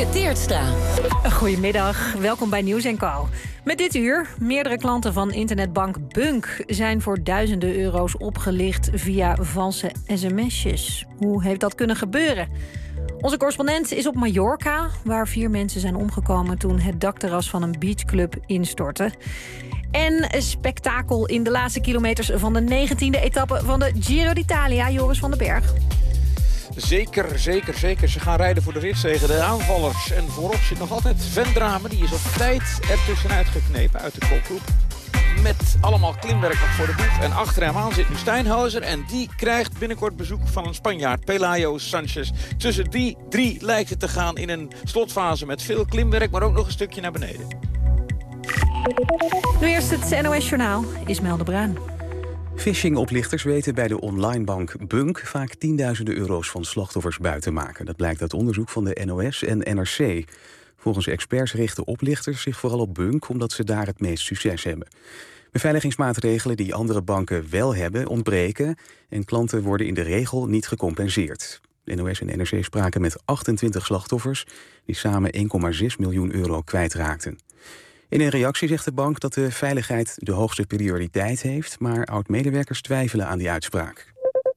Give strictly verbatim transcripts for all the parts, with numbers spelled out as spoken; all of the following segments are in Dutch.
Dielke Teertstra. Goedemiddag, welkom bij Nieuws en Co. Met dit uur, meerdere klanten van internetbank Bunk zijn voor duizenden euro's opgelicht via valse sms'jes. Hoe heeft dat kunnen gebeuren? Onze correspondent is op Mallorca, waar vier mensen zijn omgekomen toen het dakterras van een beachclub instortte. En een spektakel in de laatste kilometers van de negentiende etappe van de Giro d'Italia. Joris van den Berg. Zeker, zeker, zeker. Ze gaan rijden voor de ritszege, de aanvallers. En voorop zit nog altijd Vendrame. Die is op tijd ertussenuit geknepen uit de kopgroep. Met allemaal klimwerk nog voor de boeg. En achter hem aan zit nu Steinhauser. En die krijgt binnenkort bezoek van een Spanjaard, Pelayo Sanchez. Tussen die drie lijkt het te gaan in een slotfase met veel klimwerk, maar ook nog een stukje naar beneden. Nu eerst het N O S-journaal. Ismaël de Bruin. Phishing-oplichters weten bij de onlinebank Bunk vaak tienduizenden euro's van slachtoffers buiten te maken. Dat blijkt uit onderzoek van de N O S en N R C. Volgens experts richten oplichters zich vooral op Bunk omdat ze daar het meest succes hebben. Beveiligingsmaatregelen die andere banken wel hebben ontbreken en klanten worden in de regel niet gecompenseerd. De N O S en N R C spraken met achtentwintig slachtoffers die samen één komma zes miljoen euro kwijtraakten. In een reactie zegt de bank dat de veiligheid de hoogste prioriteit heeft, maar oud-medewerkers twijfelen aan die uitspraak.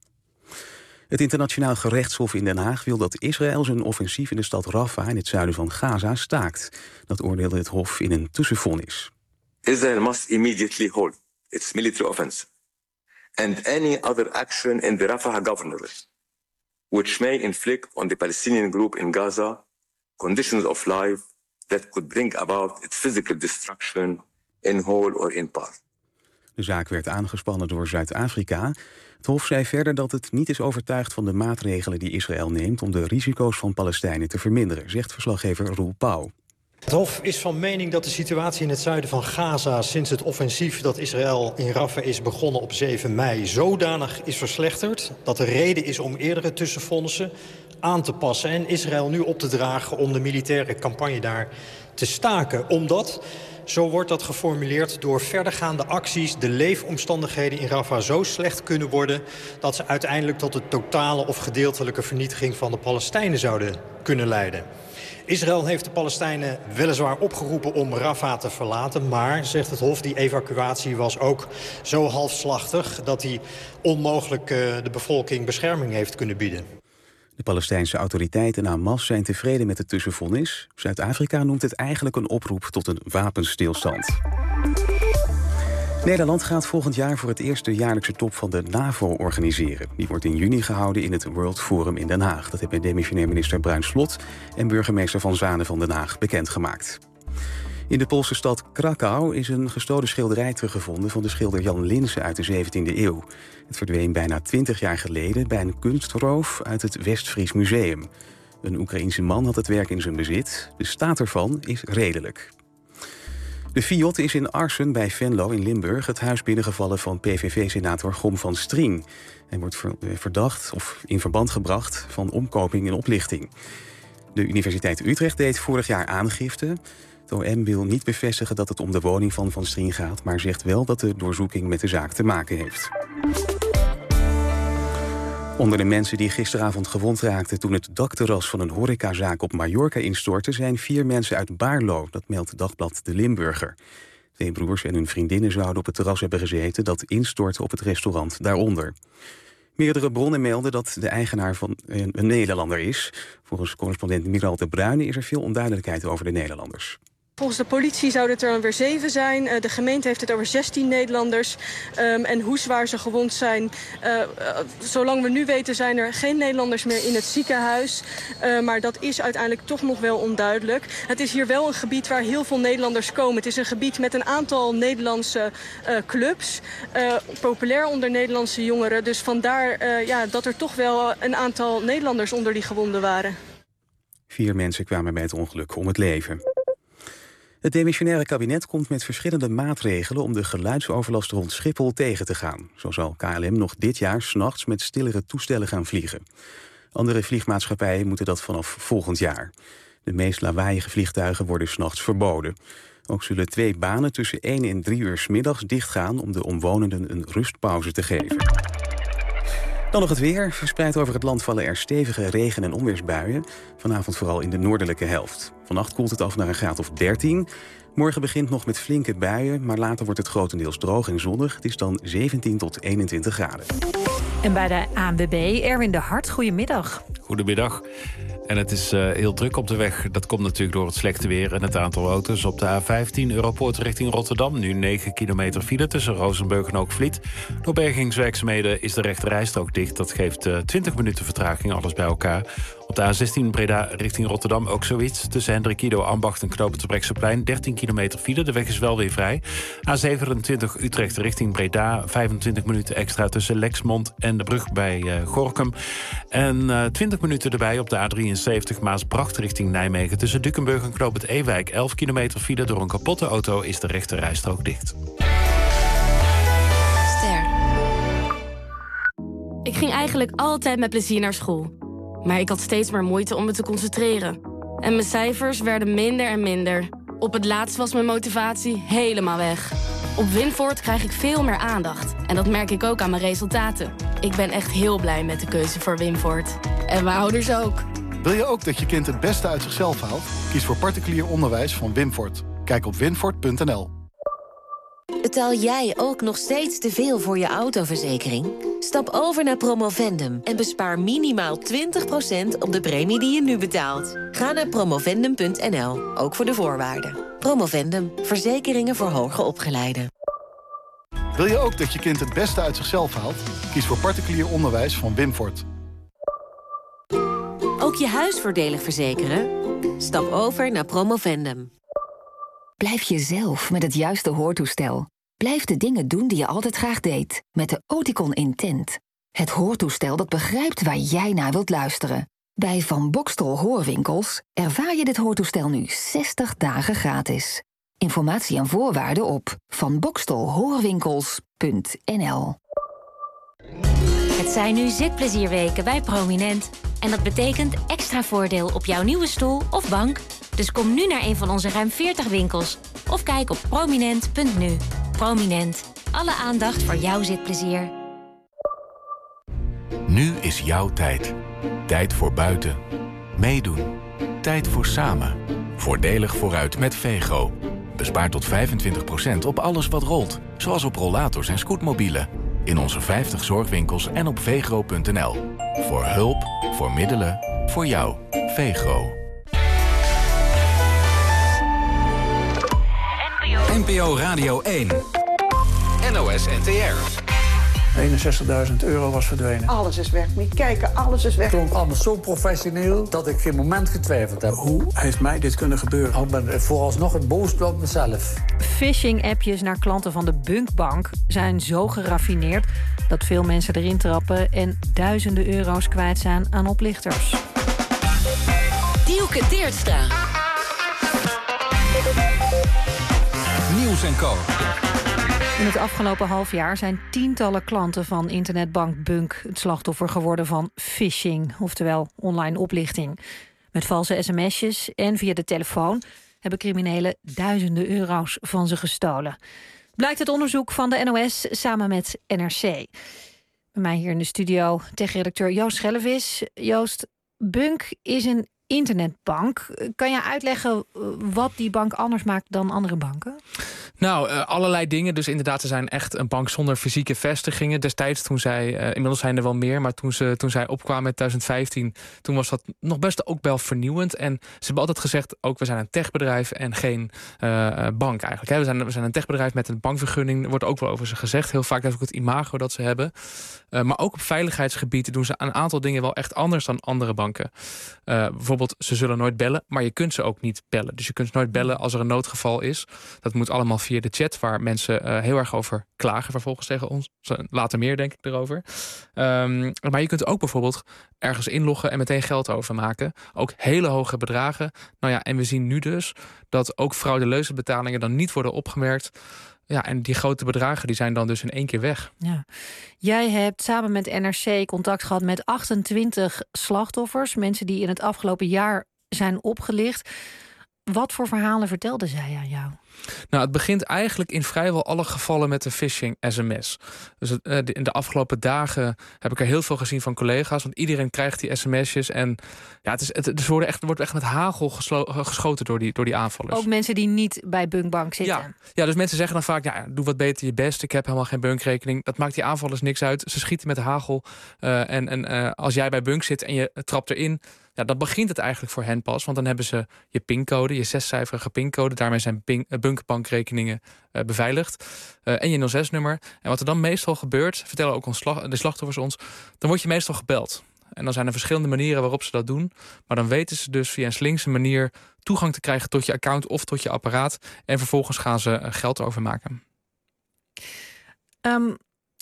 Het internationaal gerechtshof in Den Haag wil dat Israël zijn offensief in de stad Rafah in het zuiden van Gaza staakt. Dat oordeelde het hof in een tussenvonnis. Israel must immediately hold its military offensive and any other action in the Rafah government which may inflict on the Palestinian group in Gaza conditions of life that could bring about its physical destruction in whole or in part. De zaak werd aangespannen door Zuid-Afrika. Het Hof zei verder dat het niet is overtuigd van de maatregelen die Israël neemt om de risico's van Palestijnen te verminderen, zegt verslaggever Roel Pauw. Het Hof is van mening dat de situatie in het zuiden van Gaza sinds het offensief dat Israël in Rafah is begonnen op zeven mei zodanig is verslechterd dat er reden is om eerdere tussenvonnissen aan te passen en Israël nu op te dragen om de militaire campagne daar te staken. Omdat, zo wordt dat geformuleerd, door verdergaande acties de leefomstandigheden in Rafah zo slecht kunnen worden dat ze uiteindelijk tot de totale of gedeeltelijke vernietiging van de Palestijnen zouden kunnen leiden. Israël heeft de Palestijnen weliswaar opgeroepen om Rafah te verlaten, maar, zegt het Hof, die evacuatie was ook zo halfslachtig dat die onmogelijk uh, de bevolking bescherming heeft kunnen bieden. De Palestijnse autoriteiten en Hamas zijn tevreden met het tussenvonnis. Zuid-Afrika noemt het eigenlijk een oproep tot een wapenstilstand. Nederland gaat volgend jaar voor het eerst de jaarlijkse top van de NAVO organiseren. Die wordt in juni gehouden in het World Forum in Den Haag. Dat hebben demissionair minister Bruin Slot en burgemeester Van Zanen van Den Haag bekendgemaakt. In de Poolse stad Krakau is een gestolen schilderij teruggevonden van de schilder Jan Linsen uit de zeventiende eeuw. Het verdween bijna twintig jaar geleden bij een kunstroof uit het West-Fries Museum. Een Oekraïense man had het werk in zijn bezit. De staat ervan is redelijk. De Fiat is in Arsen bij Venlo in Limburg het huis binnengevallen van P V V-senator Gom van Strien. Hij wordt verdacht of in verband gebracht van omkoping en oplichting. De Universiteit Utrecht deed vorig jaar aangifte. Het O M wil niet bevestigen dat het om de woning van Van Strien gaat, maar zegt wel dat de doorzoeking met de zaak te maken heeft. Onder de mensen die gisteravond gewond raakten toen het dakterras van een horecazaak op Mallorca instortte zijn vier mensen uit Baarlo, dat meldt Dagblad De Limburger. Twee broers en hun vriendinnen zouden op het terras hebben gezeten dat instortte op het restaurant daaronder. Meerdere bronnen melden dat de eigenaar van een, een Nederlander is. Volgens correspondent Miraal de Bruyne is er veel onduidelijkheid over de Nederlanders. Volgens de politie zouden het er dan weer zeven zijn. Uh, de gemeente heeft het over zestien Nederlanders. Um, en hoe zwaar ze gewond zijn. Uh, uh, zolang we nu weten zijn er geen Nederlanders meer in het ziekenhuis. Uh, maar dat is uiteindelijk toch nog wel onduidelijk. Het is hier wel een gebied waar heel veel Nederlanders komen. Het is een gebied met een aantal Nederlandse uh, clubs. Uh, populair onder Nederlandse jongeren. Dus vandaar uh, ja, dat er toch wel een aantal Nederlanders onder die gewonden waren. Vier mensen kwamen bij het ongeluk om het leven. Het demissionaire kabinet komt met verschillende maatregelen om de geluidsoverlast rond Schiphol tegen te gaan. Zo zal K L M nog dit jaar 's nachts met stillere toestellen gaan vliegen. Andere vliegmaatschappijen moeten dat vanaf volgend jaar. De meest lawaaiige vliegtuigen worden 's nachts verboden. Ook zullen twee banen tussen één en drie uur 's middags dichtgaan om de omwonenden een rustpauze te geven. Dan nog het weer. Verspreid over het land vallen er stevige regen- en onweersbuien. Vanavond vooral in de noordelijke helft. Vannacht koelt het af naar een graad of dertien. Morgen begint nog met flinke buien, maar later wordt het grotendeels droog en zonnig. Het is dan zeventien tot eenentwintig graden. En bij de A N W B, Erwin de Hart, goedemiddag. Goedemiddag. En het is uh, heel druk op de weg. Dat komt natuurlijk door het slechte weer en het aantal auto's. Op de A vijftien Europoort richting Rotterdam. Nu negen kilometer file tussen Rozenburg en Hoogvliet. Door bergingswerkzaamheden is de rechterrijstrook dicht. Dat geeft uh, twintig minuten vertraging, alles bij elkaar. Op de A zestien Breda richting Rotterdam ook zoiets. Tussen Hendrik Ido Ambacht en Knoop het Terbrechtseplein. dertien kilometer file, de weg is wel weer vrij. A zevenentwintig Utrecht richting Breda. vijfentwintig minuten extra tussen Lexmond en de brug bij uh, Gorinchem. En uh, twintig minuten erbij op de A drieënzeventig Maasbracht richting Nijmegen. Tussen Dukenburg en Knoop het Ewijk. elf kilometer file, door een kapotte auto is de rechte rijstrook dicht. Ster. Ik ging eigenlijk altijd met plezier naar school. Maar ik had steeds maar moeite om me te concentreren. En mijn cijfers werden minder en minder. Op het laatst was mijn motivatie helemaal weg. Op Winvoort krijg ik veel meer aandacht. En dat merk ik ook aan mijn resultaten. Ik ben echt heel blij met de keuze voor Winvoort. En mijn ouders ook. Wil je ook dat je kind het beste uit zichzelf haalt? Kies voor particulier onderwijs van Winvoort. Kijk op winvoort punt n l. Betaal jij ook nog steeds te veel voor je autoverzekering? Stap over naar Promovendum en bespaar minimaal twintig procent op de premie die je nu betaalt. Ga naar promovendum punt n l, ook voor de voorwaarden. Promovendum, verzekeringen voor hoger opgeleiden. Wil je ook dat je kind het beste uit zichzelf haalt? Kies voor particulier onderwijs van Winvoort. Ook je huis voordelig verzekeren? Stap over naar Promovendum. Blijf jezelf met het juiste hoortoestel. Blijf de dingen doen die je altijd graag deed. Met de Oticon Intent. Het hoortoestel dat begrijpt waar jij naar wilt luisteren. Bij Van Boxtel Hoorwinkels ervaar je dit hoortoestel nu zestig dagen gratis. Informatie en voorwaarden op van boxtel hoorwinkels punt n l. Het zijn nu zitplezierweken bij Prominent. En dat betekent extra voordeel op jouw nieuwe stoel of bank. Dus kom nu naar een van onze ruim veertig winkels. Of kijk op prominent punt n u. Prominent. Alle aandacht voor jouw zitplezier. Nu is jouw tijd. Tijd voor buiten. Meedoen. Tijd voor samen. Voordelig vooruit met Vego. Bespaar tot vijfentwintig procent op alles wat rolt. Zoals op rollators en scootmobielen. In onze vijftig zorgwinkels en op vegro punt n l. Voor hulp, voor middelen, voor jou. Vegro. N P O Radio één. N O S N T R. eenenzestigduizend euro was verdwenen. Alles is weg. Moet je kijken, alles is weg. Het klonk allemaal zo professioneel dat ik geen moment getwijfeld heb. Hoe heeft mij dit kunnen gebeuren? Ik ben vooralsnog het boosste op mezelf. Phishing-appjes naar klanten van de Bunkbank zijn zo geraffineerd dat veel mensen erin trappen en duizenden euro's kwijt zijn aan oplichters. Dielke Teertstra. Nieuws en Co. In het afgelopen half jaar zijn tientallen klanten van internetbank Bunk het slachtoffer geworden van phishing, oftewel online oplichting. Met valse sms'jes en via de telefoon hebben criminelen duizenden euro's van ze gestolen. Blijkt het onderzoek van de N O S samen met N R C. Bij mij hier in de studio techredacteur Joost Schellevis. Joost, Bunk is een internetbank. Kan je uitleggen wat die bank anders maakt dan andere banken? Nou, uh, allerlei dingen. Dus inderdaad, ze zijn echt een bank zonder fysieke vestigingen. Destijds toen zij, uh, inmiddels zijn er wel meer, maar toen, ze, toen zij opkwamen in twintig vijftien... toen was dat nog best ook wel vernieuwend. En ze hebben altijd gezegd, ook we zijn een techbedrijf en geen uh, bank eigenlijk. Hè. We, zijn, we zijn een techbedrijf met een bankvergunning. Er wordt ook wel over ze gezegd. Heel vaak is ook het imago dat ze hebben. Uh, maar ook op veiligheidsgebied doen ze een aantal dingen wel echt anders dan andere banken. Uh, bijvoorbeeld, ze zullen nooit bellen, maar je kunt ze ook niet bellen. Dus je kunt nooit bellen als er een noodgeval is. Dat moet allemaal via de chat, waar mensen uh, heel erg over klagen vervolgens tegen ons. Later meer, denk ik, erover. Um, maar je kunt ook bijvoorbeeld ergens inloggen en meteen geld overmaken. Ook hele hoge bedragen. Nou ja, en we zien nu dus dat ook fraudeleuze betalingen dan niet worden opgemerkt. Ja, en die grote bedragen die zijn dan dus in één keer weg. Ja. Jij hebt samen met N R C contact gehad met achtentwintig slachtoffers. Mensen die in het afgelopen jaar zijn opgelicht. Wat voor verhalen vertelde zij aan jou? Nou, het begint eigenlijk in vrijwel alle gevallen met een phishing sms. Dus het, uh, de, in de afgelopen dagen heb ik er heel veel gezien van collega's. Want iedereen krijgt die sms'jes. En ja, het, is, het, het wordt echt, wordt echt met hagel geslo, geschoten door die, door die aanvallers. Ook mensen die niet bij Bunkbank zitten. Ja, ja, dus mensen zeggen dan vaak, ja, doe wat beter je best. Ik heb helemaal geen Bunkrekening. Dat maakt die aanvallers niks uit. Ze schieten met hagel. Uh, en en uh, als jij bij Bunk zit en je trapt erin... Ja, dan begint het eigenlijk voor hen pas. Want dan hebben ze je pincode, je zescijferige pincode. Daarmee zijn ping, uh, Bunkbankrekeningen uh, beveiligd. Uh, en je nul zes nummer. En wat er dan meestal gebeurt, vertellen ook ons slag, de slachtoffers ons... dan word je meestal gebeld. En dan zijn er verschillende manieren waarop ze dat doen. Maar dan weten ze dus via een slinkse manier toegang te krijgen tot je account of tot je apparaat. En vervolgens gaan ze uh, geld overmaken. Um...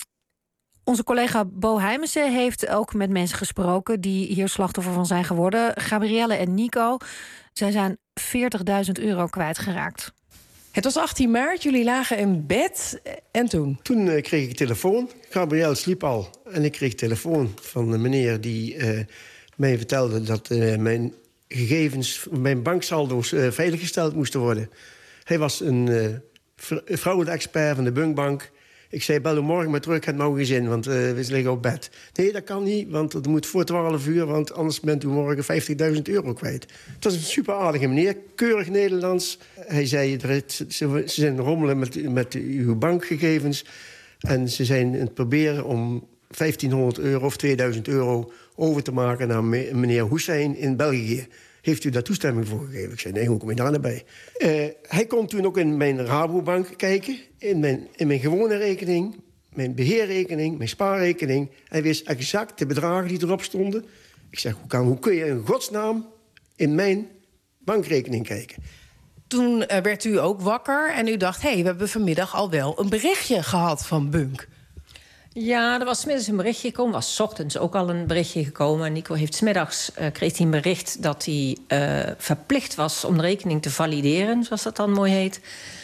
Onze collega Bo Heijmensen heeft ook met mensen gesproken... die hier slachtoffer van zijn geworden. Gabrielle en Nico, zij zijn veertigduizend euro kwijtgeraakt. Het was achttien maart, jullie lagen in bed. En toen? Toen uh, kreeg ik telefoon. Gabrielle sliep al. En ik kreeg telefoon van een meneer die uh, mij vertelde... dat uh, mijn gegevens, mijn banksaldo's uh, veiliggesteld moesten worden. Hij was een uh, fraude-expert van de Bunkbank... Ik zei, bel hem morgen maar terug, ik heb nou geen zin, want uh, we liggen op bed. Nee, dat kan niet, want het moet voor twaalf uur... want anders bent u morgen vijftigduizend euro kwijt. Het was een super aardige meneer, keurig Nederlands. Hij zei, ze zijn rommelen met, met uw bankgegevens... en ze zijn aan het proberen om vijftienhonderd euro of tweeduizend euro... over te maken naar meneer Hussein in België. Heeft u daar toestemming voor gegeven? Ik zei, nee, hoe kom je daar naar bij? Uh, hij kon toen ook in mijn Rabobank kijken. In mijn, in mijn gewone rekening, mijn beheerrekening, mijn spaarrekening. Hij wist exact de bedragen die erop stonden. Ik zeg, hoe, kan, hoe kun je in godsnaam in mijn bankrekening kijken? Toen uh, werd u ook wakker en u dacht... hé, hey, we hebben vanmiddag al wel een berichtje gehad van Bunk. Ja, er was 's middags een berichtje gekomen. Er was 's ochtends ook al een berichtje gekomen. Nico heeft 's middags uh, kreeg hij een bericht dat hij uh, verplicht was om de rekening te valideren, zoals dat dan mooi heet.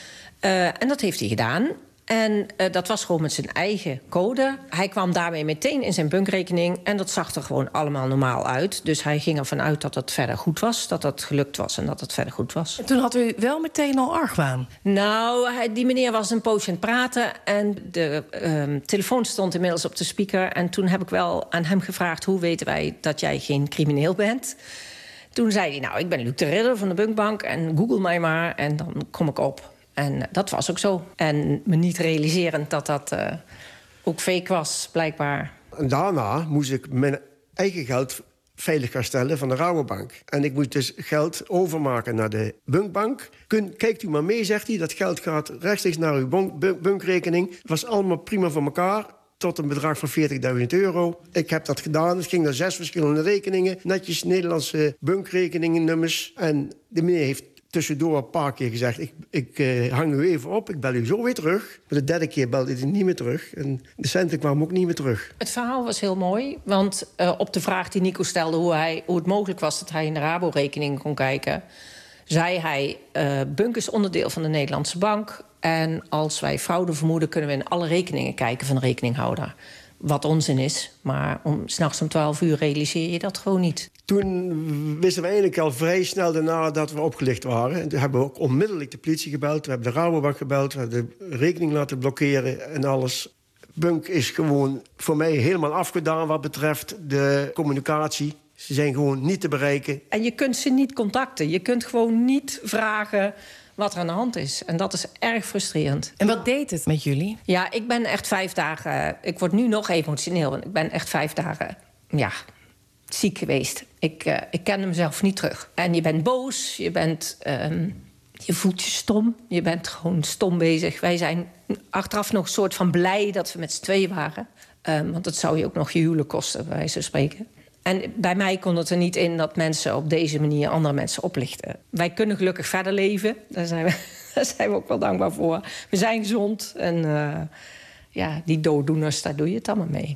Uh, en dat heeft hij gedaan. En uh, dat was gewoon met zijn eigen code. Hij kwam daarmee meteen in zijn bankrekening en dat zag er gewoon allemaal normaal uit. Dus hij ging ervan uit dat het verder goed was, dat het gelukt was en dat het verder goed was. En toen had u wel meteen al argwaan? Nou, hij, die meneer was een poosje aan het praten en de um, telefoon stond inmiddels op de speaker. En toen heb ik wel aan hem gevraagd, hoe weten wij dat jij geen crimineel bent? Toen zei hij, nou, ik ben Luc de Ridder van de Bunkbank en google mij maar en dan kom ik op. En dat was ook zo. En me niet realiserend dat dat uh, ook fake was, blijkbaar. En daarna moest ik mijn eigen geld veilig gaan stellen van de Rabobank. En ik moest dus geld overmaken naar de Bunkbank. Kun, kijkt u maar mee, zegt hij. Dat geld gaat rechtstreeks naar uw bunk, bunkrekening. Het was allemaal prima voor elkaar. Tot een bedrag van veertigduizend euro. Ik heb dat gedaan. Het ging naar zes verschillende rekeningen. Netjes Nederlandse bunkrekeningennummers. En de meneer heeft tussendoor een paar keer gezegd... ik, ik uh, hang u even op, ik bel u zo weer terug. Maar de derde keer belde hij niet meer terug. En de centen kwamen ook niet meer terug. Het verhaal was heel mooi, want uh, op de vraag die Nico stelde... Hoe, hij, hoe het mogelijk was dat hij in de Rabo-rekening kon kijken... zei hij, uh, Bunk is onderdeel van de Nederlandse bank... en als wij fraude vermoeden... kunnen we in alle rekeningen kijken van de rekeninghouder. Wat onzin is, maar om, 's nachts om twaalf uur realiseer je dat gewoon niet. Toen wisten we eigenlijk al vrij snel daarna dat we opgelicht waren. En toen hebben we ook onmiddellijk de politie gebeld. We hebben de Rabobank gebeld, we hebben de rekening laten blokkeren en alles. Bunk is gewoon voor mij helemaal afgedaan wat betreft de communicatie. Ze zijn gewoon niet te bereiken. En je kunt ze niet contacten. Je kunt gewoon niet vragen wat er aan de hand is. En dat is erg frustrerend. En wat deed het met jullie? Ja, ik ben echt vijf dagen... Ik word nu nog emotioneel, want ik ben echt vijf dagen... ja, ziek geweest. Ik, uh, ik kende mezelf niet terug. En je bent boos, je bent... Um, je voelt je stom. Je bent gewoon stom bezig. Wij zijn achteraf nog een soort van blij dat we met z'n tweeën waren. Um, want dat zou je ook nog je huwelijk kosten, bij wijze van spreken. En bij mij kon het er niet in dat mensen op deze manier andere mensen oplichten. Wij kunnen gelukkig verder leven. Daar zijn we, daar zijn we ook wel dankbaar voor. We zijn gezond en uh, ja, die dooddoeners, daar doe je het allemaal mee.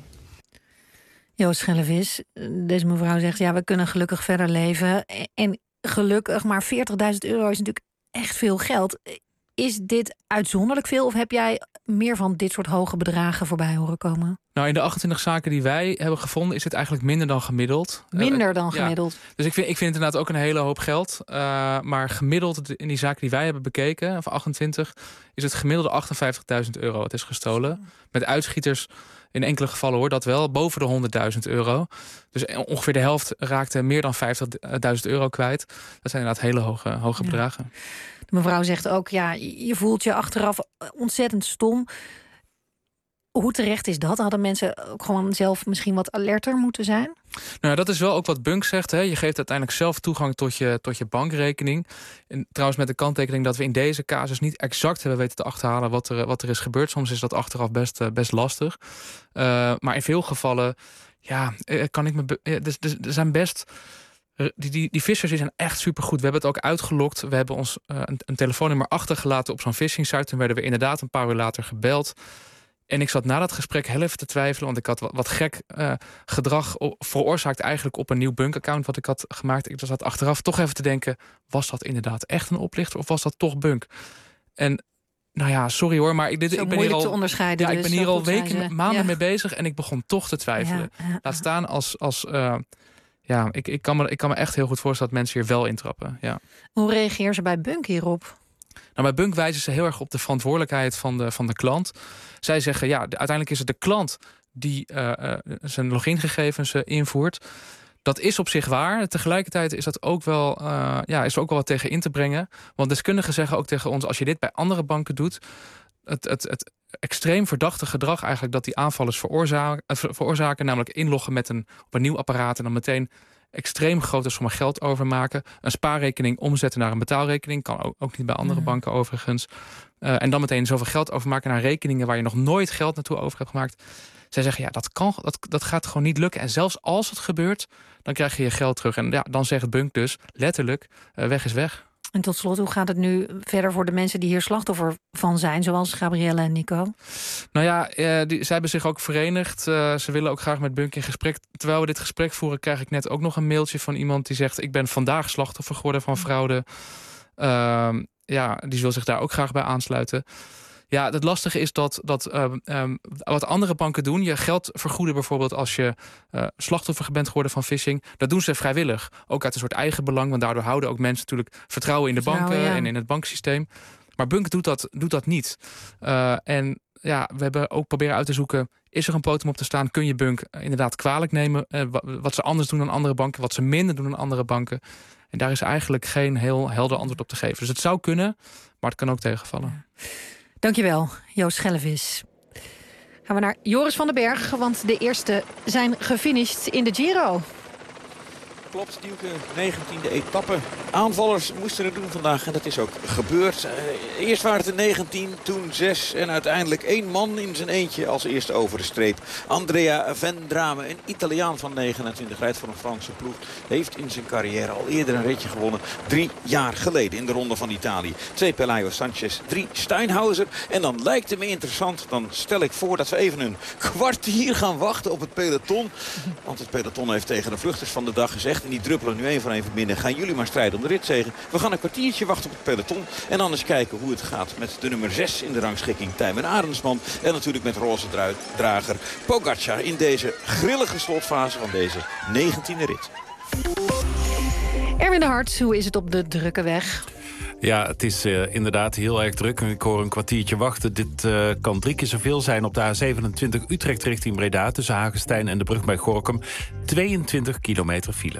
Joost Schellevis, deze mevrouw zegt... ja, we kunnen gelukkig verder leven. En gelukkig, maar veertigduizend euro is natuurlijk echt veel geld. Is dit uitzonderlijk veel of heb jij meer van dit soort hoge bedragen voorbij horen komen? Nou, in de achtentwintig zaken die wij hebben gevonden is dit eigenlijk minder dan gemiddeld. Minder dan uh, gemiddeld. Ja. Dus ik vind, ik vind het inderdaad ook een hele hoop geld. Uh, maar gemiddeld in die zaken die wij hebben bekeken, van achtentwintig, is het gemiddelde achtenvijftigduizend euro. Het is gestolen. Met uitschieters in enkele gevallen hoor, dat wel, boven de honderdduizend euro. Dus ongeveer de helft raakte meer dan vijftigduizend euro kwijt. Dat zijn inderdaad hele hoge, hoge ja. bedragen. De mevrouw zegt ook, ja, je voelt je achteraf ontzettend stom. Hoe terecht is dat? Hadden mensen ook gewoon zelf misschien wat alerter moeten zijn? Nou ja, dat is wel ook wat Bunk zegt. Hè. Je geeft uiteindelijk zelf toegang tot je, tot je bankrekening. En trouwens met de kanttekening dat we in deze casus niet exact hebben weten te achterhalen wat er, wat er is gebeurd. Soms is dat achteraf best, best lastig. Uh, maar in veel gevallen, ja, kan ik me. Be- dus, dus, er zijn best. Die, die, die vissers die zijn echt supergoed. We hebben het ook uitgelokt. We hebben ons uh, een, een telefoonnummer achtergelaten op zo'n phishing site. Toen werden we inderdaad een paar uur later gebeld. En ik zat na dat gesprek heel even te twijfelen, want ik had wat, wat gek uh, gedrag veroorzaakt eigenlijk op een nieuw Bunk-account wat ik had gemaakt. Ik zat achteraf toch even te denken, was dat inderdaad echt een oplichter of was dat toch Bunk? En nou ja, sorry hoor, maar ik, dit, ik ben hier al, te onderscheiden. Ja, ik dus, ben hier al weken, ze, maanden ja. mee bezig en ik begon toch te twijfelen. Ja, ja, Laat staan als, als uh, ja, ik, ik, kan me, ik kan me echt heel goed voorstellen dat mensen hier wel intrappen. Ja. Hoe reageer ze bij Bunk hierop? Nou, bij Bunk wijzen ze heel erg op de verantwoordelijkheid van de, van de klant. Zij zeggen, ja, de, uiteindelijk is het de klant die uh, uh, zijn logingegevens uh, invoert. Dat is op zich waar. Tegelijkertijd is dat ook wel, uh, ja, is er ook wel wat tegen in te brengen. Want deskundigen zeggen ook tegen ons, als je dit bij andere banken doet, het, het, het extreem verdachte gedrag eigenlijk dat die aanvallers veroorzaken, uh, veroorzaken, namelijk inloggen met een, op een nieuw apparaat en dan meteen extreem grote sommen geld overmaken. Een spaarrekening omzetten naar een betaalrekening. Kan ook, ook niet bij andere mm. banken overigens. Uh, en dan meteen zoveel geld overmaken naar rekeningen waar je nog nooit geld naartoe over hebt gemaakt. Zij zeggen, ja, dat, kan, dat, dat gaat gewoon niet lukken. En zelfs als het gebeurt, dan krijg je je geld terug. En ja, dan zegt Bunk dus letterlijk, uh, weg is weg. En tot slot, hoe gaat het nu verder voor de mensen die hier slachtoffer van zijn, zoals Gabrielle en Nico? Nou ja, eh, die, zij hebben zich ook verenigd. Uh, ze willen ook graag met Bunk in gesprek. Terwijl we dit gesprek voeren, krijg ik net ook nog een mailtje van iemand die zegt, ik ben vandaag slachtoffer geworden van fraude. Uh, ja, die wil zich daar ook graag bij aansluiten. Ja, het lastige is dat, dat uh, um, wat andere banken doen, je geld vergoeden bijvoorbeeld als je uh, slachtoffer bent geworden van phishing, dat doen ze vrijwillig. Ook uit een soort eigen belang, want daardoor houden ook mensen natuurlijk vertrouwen in de banken nou, ja. en in het banksysteem. Maar Bunk doet dat, doet dat niet. Uh, en ja, we hebben ook proberen uit te zoeken, is er een potem op te staan? Kun je Bunk inderdaad kwalijk nemen? Uh, wat ze anders doen dan andere banken, wat ze minder doen dan andere banken. En daar is eigenlijk geen heel helder antwoord op te geven. Dus het zou kunnen, maar het kan ook tegenvallen. Ja. Dankjewel, Joost Schellevis. Gaan we naar Joris van den Berg, want de eerste zijn gefinished in de Giro. Klopt, Dielke, negentiende etappe. Aanvallers moesten het doen vandaag en dat is ook gebeurd. Uh, eerst waren het er negentien, toen zes en uiteindelijk één man in zijn eentje als eerste over de streep. Andrea Vendrame, een Italiaan van negenentwintig, rijdt voor een Franse ploeg. Heeft in zijn carrière al eerder een ritje gewonnen. Drie jaar geleden in de Ronde van Italië. Twee Pelayo Sanchez, drie Steinhauser. En dan lijkt het me interessant, dan stel ik voor dat we even een kwartier gaan wachten op het peloton. Want het peloton heeft tegen de vluchters van de dag gezegd, en die druppelen nu één voor één van binnen, gaan jullie maar strijden om de ritzegen. We gaan een kwartiertje wachten op het peloton. En dan eens kijken hoe het gaat met de nummer zes in de rangschikking, Tijmen Arendsman. En natuurlijk met roze drager Pogacar in deze grillige slotfase van deze negentiende rit. Erwin de Hart, hoe is het op de drukke weg? Ja, het is uh, inderdaad heel erg druk. Ik hoor een kwartiertje wachten. Dit uh, kan drie keer zoveel zijn op de A zevenentwintig Utrecht richting Breda, tussen Hagestein en de brug bij Gorinchem. tweeëntwintig kilometer file.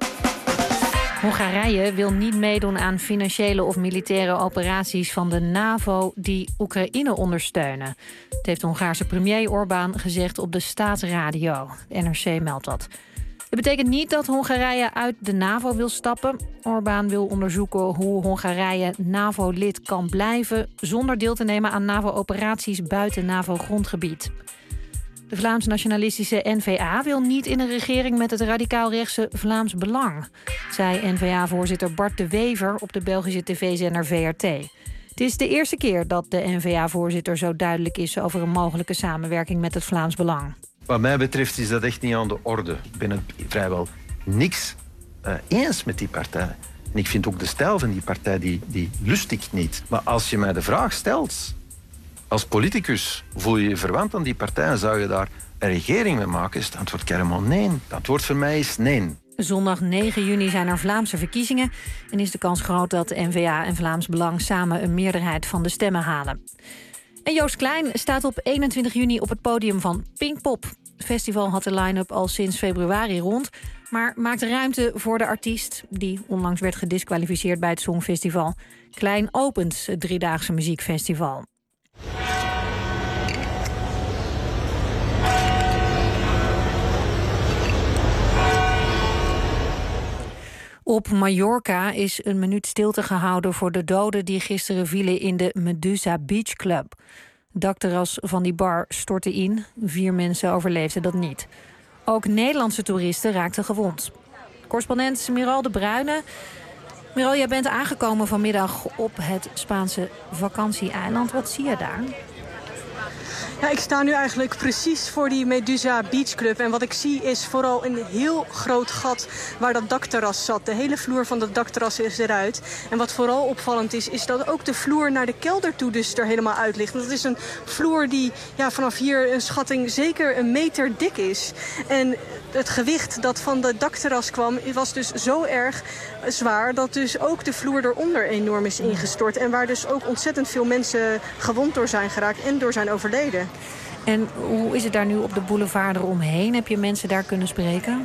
Hongarije wil niet meedoen aan financiële of militaire operaties van de NAVO die Oekraïne ondersteunen. Het heeft de Hongaarse premier Orbán gezegd op de staatsradio. De N R C meldt dat. Het betekent niet dat Hongarije uit de NAVO wil stappen. Orbán wil onderzoeken hoe Hongarije NAVO-lid kan blijven zonder deel te nemen aan NAVO-operaties buiten NAVO-grondgebied. De Vlaams-nationalistische N V A wil niet in een regering met het radicaal-rechtse Vlaams Belang, zei N V A-voorzitter Bart de Wever op de Belgische tv-zender V R T. Het is de eerste keer dat de N V A-voorzitter zo duidelijk is over een mogelijke samenwerking met het Vlaams Belang. Wat mij betreft is dat echt niet aan de orde. Ik ben het vrijwel niks uh, eens met die partij. En ik vind ook de stijl van die partij, die, die lust ik niet. Maar als je mij de vraag stelt, als politicus, voel je je verwant aan die partij en zou je daar een regering mee maken, is het antwoord helemaal nee. Het antwoord voor mij is nee. Zondag negen juni zijn er Vlaamse verkiezingen en is de kans groot dat N V A en Vlaams Belang samen een meerderheid van de stemmen halen. En Joost Klein staat op eenentwintig juni op het podium van Pinkpop. Het festival had de line-up al sinds februari rond, maar maakte ruimte voor de artiest die onlangs werd gediskwalificeerd bij het Songfestival. Klein opent het driedaagse muziekfestival. Op Mallorca is een minuut stilte gehouden voor de doden die gisteren vielen in de Medusa Beach Club. Het dakterras van die bar stortte in. Vier mensen overleefden dat niet. Ook Nederlandse toeristen raakten gewond. Correspondent Miral de Bruyne. Miral, jij bent aangekomen vanmiddag op het Spaanse vakantieeiland. Wat zie je daar? Ja, ik sta nu eigenlijk precies voor die Medusa Beach Club. En wat ik zie is vooral een heel groot gat waar dat dakterras zat. De hele vloer van dat dakterras is eruit. En wat vooral opvallend is, is dat ook de vloer naar de kelder toe dus er helemaal uit ligt. Want het is een vloer die ja, vanaf hier een schatting zeker een meter dik is. En het gewicht dat van de dakterras kwam was dus zo erg zwaar dat dus ook de vloer eronder enorm is ingestort. En waar dus ook ontzettend veel mensen gewond door zijn geraakt en door zijn overleden. En hoe is het daar nu op de boulevard eromheen? Heb je mensen daar kunnen spreken?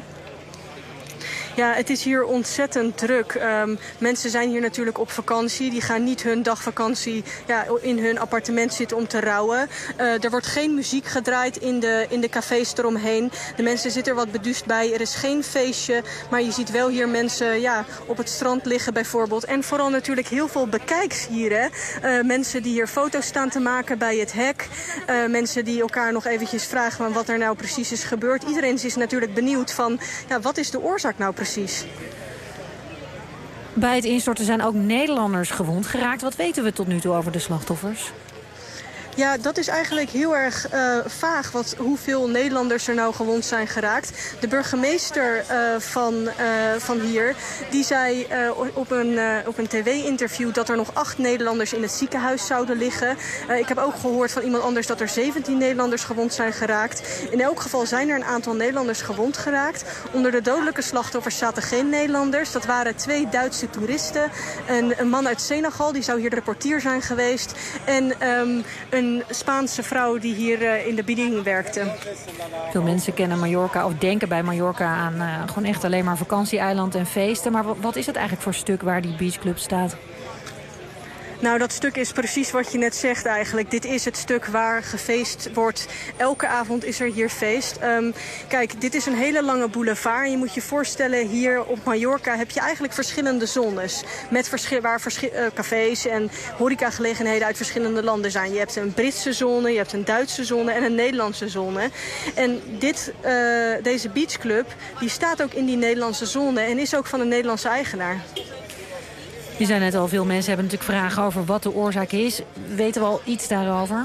Ja, het is hier ontzettend druk. Um, mensen zijn hier natuurlijk op vakantie. Die gaan niet hun dagvakantie ja, in hun appartement zitten om te rouwen. Uh, er wordt geen muziek gedraaid in de, in de cafés eromheen. De mensen zitten er wat beduust bij. Er is geen feestje, maar je ziet wel hier mensen ja, op het strand liggen bijvoorbeeld. En vooral natuurlijk heel veel bekijks hier. Hè? Uh, mensen die hier foto's staan te maken bij het hek. Uh, mensen die elkaar nog eventjes vragen van wat er nou precies is gebeurd. Iedereen is natuurlijk benieuwd van ja, wat is de oorzaak nou precies? Precies. Bij het instorten zijn ook Nederlanders gewond geraakt. Wat weten we tot nu toe over de slachtoffers? Ja, dat is eigenlijk heel erg uh, vaag wat, hoeveel Nederlanders er nou gewond zijn geraakt. De burgemeester uh, van, uh, van hier die zei uh, op een, uh, op een tv-interview dat er nog acht Nederlanders in het ziekenhuis zouden liggen. Uh, ik heb ook gehoord van iemand anders dat er zeventien Nederlanders gewond zijn geraakt. In elk geval zijn er een aantal Nederlanders gewond geraakt. Onder de dodelijke slachtoffers zaten geen Nederlanders. Dat waren twee Duitse toeristen. Een, een man uit Senegal, die zou hier de reportier zijn geweest. En um, een Een Spaanse vrouw die hier uh, in de bediening werkte. Veel mensen kennen Mallorca of denken bij Mallorca aan uh, gewoon echt alleen maar vakantieeiland en feesten. Maar wat is het eigenlijk voor stuk waar die beachclub staat? Nou, dat stuk is precies wat je net zegt eigenlijk. Dit is het stuk waar gefeest wordt. Elke avond is er hier feest. Um, kijk, dit is een hele lange boulevard. Je moet je voorstellen, hier op Mallorca heb je eigenlijk verschillende zones. Met verschil, waar verschil, uh, cafés en horecagelegenheden uit verschillende landen zijn. Je hebt een Britse zone, je hebt een Duitse zone en een Nederlandse zone. En dit, uh, deze beachclub die staat ook in die Nederlandse zone en is ook van een Nederlandse eigenaar. Je zei net al, veel mensen hebben natuurlijk vragen over wat de oorzaak is. Weten we al iets daarover?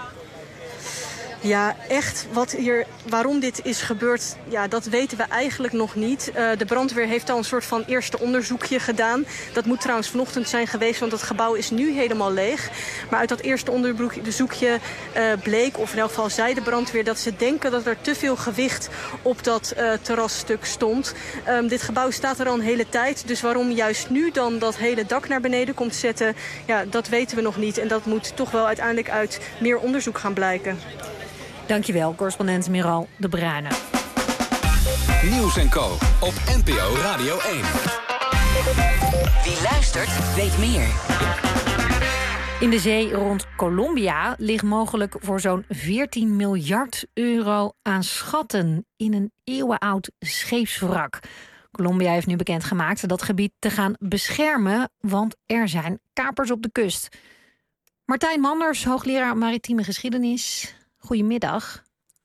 Ja, echt wat hier, waarom dit is gebeurd, ja, dat weten we eigenlijk nog niet. Uh, de brandweer heeft al een soort van eerste onderzoekje gedaan. Dat moet trouwens vanochtend zijn geweest, want het gebouw is nu helemaal leeg. Maar uit dat eerste onderzoekje uh, bleek, of in elk geval zei de brandweer, dat ze denken dat er te veel gewicht op dat uh, terrasstuk stond. Um, dit gebouw staat er al een hele tijd, dus waarom juist nu dan dat hele dak naar beneden komt zetten, ja, dat weten we nog niet. En dat moet toch wel uiteindelijk uit meer onderzoek gaan blijken. Dankjewel, correspondent Miral de Bruyne. Nieuws en Co. op N P O Radio één. Wie luistert, weet meer. In de zee rond Colombia ligt mogelijk voor zo'n veertien miljard euro aan schatten in een eeuwenoud scheepswrak. Colombia heeft nu bekendgemaakt dat gebied te gaan beschermen, want er zijn kapers op de kust. Martijn Manders, hoogleraar maritieme geschiedenis. Goedemiddag.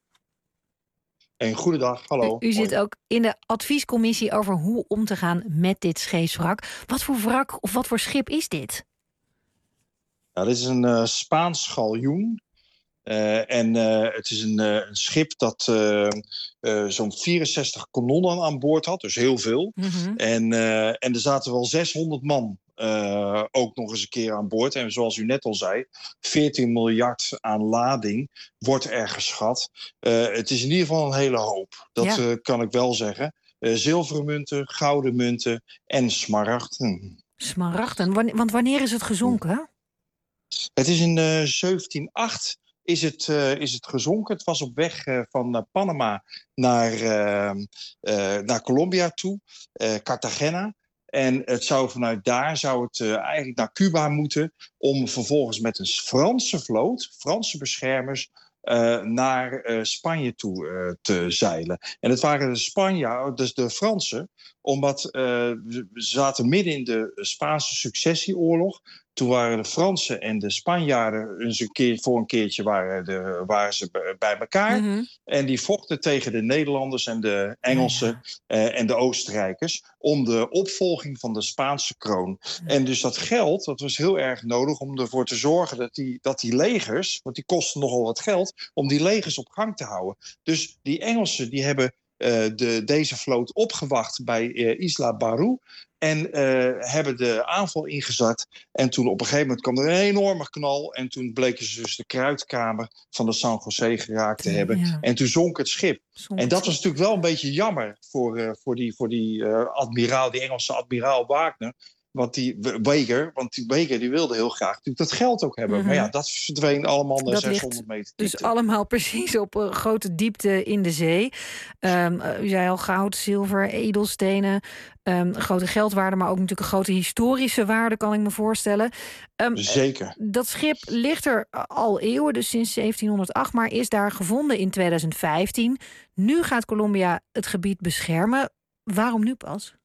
En goedendag, hallo. U, u zit ook in de adviescommissie over hoe om te gaan met dit scheepswrak. Wat voor wrak of wat voor schip is dit? Ja, dit is een uh, Spaans galjoen. Uh, en uh, het is een, uh, een schip dat uh, uh, zo'n vierenzestig kanonnen aan boord had. Dus heel veel. Mm-hmm. En, uh, en er zaten wel zeshonderd man uh, ook nog eens een keer aan boord. En zoals u net al zei, veertien miljard aan lading wordt er geschat. Uh, het is in ieder geval een hele hoop. Dat ja. uh, kan ik wel zeggen. Uh, zilveren munten, gouden munten en smaragden. Smaragden? Want wanneer is het gezonken? Het is in uh, zeventien acht is het, uh, is het gezonken. Het was op weg uh, van uh, Panama naar, uh, uh, naar Colombia toe, uh, Cartagena. En het zou vanuit daar zou het uh, eigenlijk naar Cuba moeten om vervolgens met een Franse vloot, Franse beschermers, Uh, naar uh, Spanje toe uh, te zeilen. En het waren de Spanjaarden, dus de Fransen, omdat uh, we zaten midden in de Spaanse successieoorlog. Toen waren de Fransen en de Spanjaarden eens een keer, voor een keertje waren, de, waren ze bij elkaar. Mm-hmm. En die vochten tegen de Nederlanders en de Engelsen ja. uh, en de Oostenrijkers om de opvolging van de Spaanse kroon. Ja. En dus dat geld, dat was heel erg nodig om ervoor te zorgen dat die, dat die legers, want die kosten nogal wat geld, om die legers op gang te houden. Dus die Engelsen die hebben uh, de, deze vloot opgewacht bij uh, Isla Barú. En uh, hebben de aanval ingezet. En toen op een gegeven moment kwam er een enorme knal. En toen bleken ze dus de kruitkamer van de San José geraakt te hebben. Ja. En toen zonk het schip. Zonk en dat het was natuurlijk wel een beetje jammer voor, uh, voor die, voor die uh, admiraal, die Engelse admiraal Wagner. Want die Weger, want die Weger die wilde heel graag natuurlijk dat geld ook hebben. Mm-hmm. Maar ja, dat verdween allemaal naar zeshonderd meter diepte. Dus allemaal precies op uh, grote diepte in de zee. Um, uh, u zei al goud, zilver, edelstenen. Um, grote geldwaarde, maar ook natuurlijk een grote historische waarde, kan ik me voorstellen. Um, Zeker. Uh, dat schip ligt er al eeuwen, dus sinds zeventienhonderdacht, maar is daar gevonden in tweeduizend vijftien. Nu gaat Colombia het gebied beschermen. Waarom nu pas?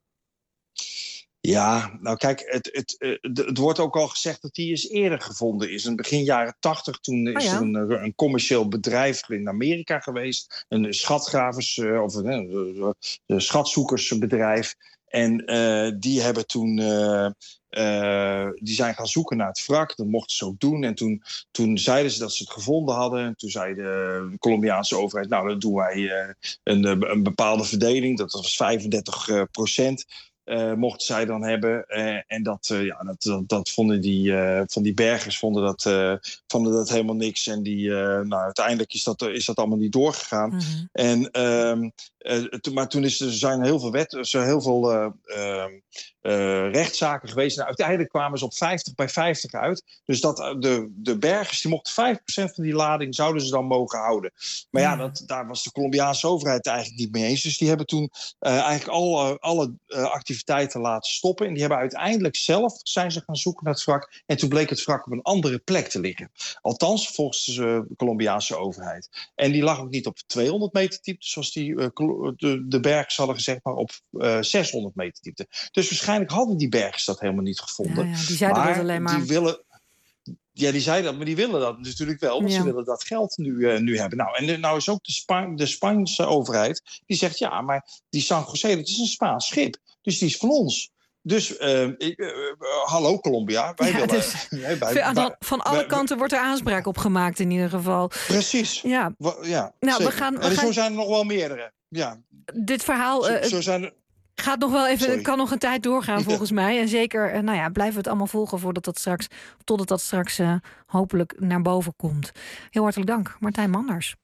Ja, nou kijk, het, het, het, het wordt ook al gezegd dat die eens eerder gevonden is. In begin jaren tachtig, toen is oh ja. er een, een commercieel bedrijf in Amerika geweest. Een schatgravers- of een, een schatzoekersbedrijf. En uh, die hebben toen... Uh, Uh, die zijn gaan zoeken naar het wrak. Dat mochten ze ook doen. En toen, toen zeiden ze dat ze het gevonden hadden. En toen zei de Colombiaanse overheid, nou, dan doen wij uh, een, een bepaalde verdeling. Dat was vijfendertig procent. Uh, mochten zij dan hebben. Uh, en dat, uh, ja, dat, dat, dat vonden die, uh, van die bergers vonden dat, uh, vonden dat helemaal niks. En die, uh, nou, uiteindelijk is dat, is dat allemaal niet doorgegaan. Mm-hmm. En, uh, uh, to, maar toen is er zijn heel veel, wet, er zijn heel veel uh, uh, uh, rechtszaken geweest. En uiteindelijk kwamen ze op vijftig bij vijftig uit. Dus dat, uh, de, de bergers die mochten vijf procent van die lading zouden ze dan mogen houden. Maar ja, dat, daar was de Colombiaanse overheid eigenlijk niet mee eens. Dus die hebben toen uh, eigenlijk alle, alle uh, activiteiten laten stoppen. En die hebben uiteindelijk zelf zijn ze gaan zoeken naar het wrak. En toen bleek het wrak op een andere plek te liggen. Althans, volgens de Colombiaanse overheid. En die lag ook niet op tweehonderd meter diepte, zoals die, uh, de, de bergers hadden gezegd, maar op uh, zeshonderd meter diepte. Dus waarschijnlijk hadden die bergers dat helemaal niet gevonden. Ja, ja, die zeiden maar dat alleen maar. Die willen, ja, die zeiden dat, maar die willen dat natuurlijk wel, want ja. ze willen dat geld nu, uh, nu hebben. Nou, en de, nou is ook de, Spa- de Spaanse overheid, die zegt, ja, maar die San José, dat is een Spaans schip. Dus die is van ons. Dus, uh, uh, uh, hallo Colombia. Wij ja, willen, dus, nee, wij, van, wij, van alle wij, kanten wordt er aanspraak op gemaakt in ieder geval. Precies. Ja. W- ja nou, we gaan, we en gaan... zo zijn er nog wel meerdere. Ja. Dit verhaal uh, zo, zo zijn er... gaat nog wel even, kan nog een tijd doorgaan volgens ja. mij. En zeker, uh, nou ja, blijven we het allemaal volgen voordat dat straks, totdat dat straks uh, hopelijk naar boven komt. Heel hartelijk dank, Martijn Manders.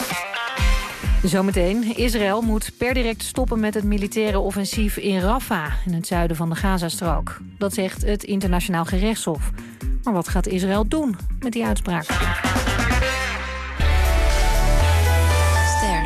Zometeen, Israël moet per direct stoppen met het militaire offensief in Rafah, in het zuiden van de Gazastrook. Dat zegt het Internationaal Gerechtshof. Maar wat gaat Israël doen met die uitspraak? Ster.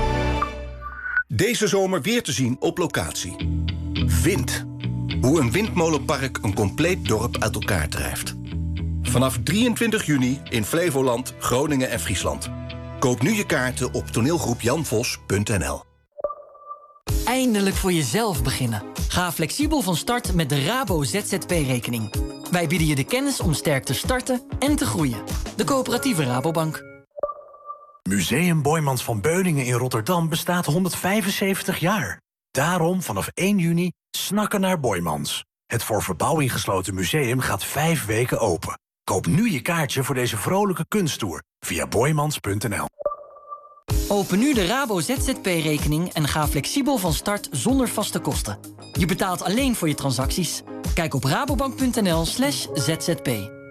Deze zomer weer te zien op locatie. Wind. Hoe een windmolenpark een compleet dorp uit elkaar drijft. Vanaf drieëntwintig juni in Flevoland, Groningen en Friesland. Koop nu je kaarten op toneelgroep jan vos punt n l. Eindelijk voor jezelf beginnen. Ga flexibel van start met de Rabo Z Z P-rekening. Wij bieden je de kennis om sterk te starten en te groeien. De coöperatieve Rabobank. Museum Boijmans van Beuningen in Rotterdam bestaat honderdvijfenzeventig jaar. Daarom vanaf één juni snakken naar Boijmans. Het voor verbouwing gesloten museum gaat vijf weken open. Koop nu je kaartje voor deze vrolijke kunsttour via boymans punt n l. Open nu de Rabo Z Z P-rekening en ga flexibel van start zonder vaste kosten. Je betaalt alleen voor je transacties. Kijk op rabobank punt n l slash z z p.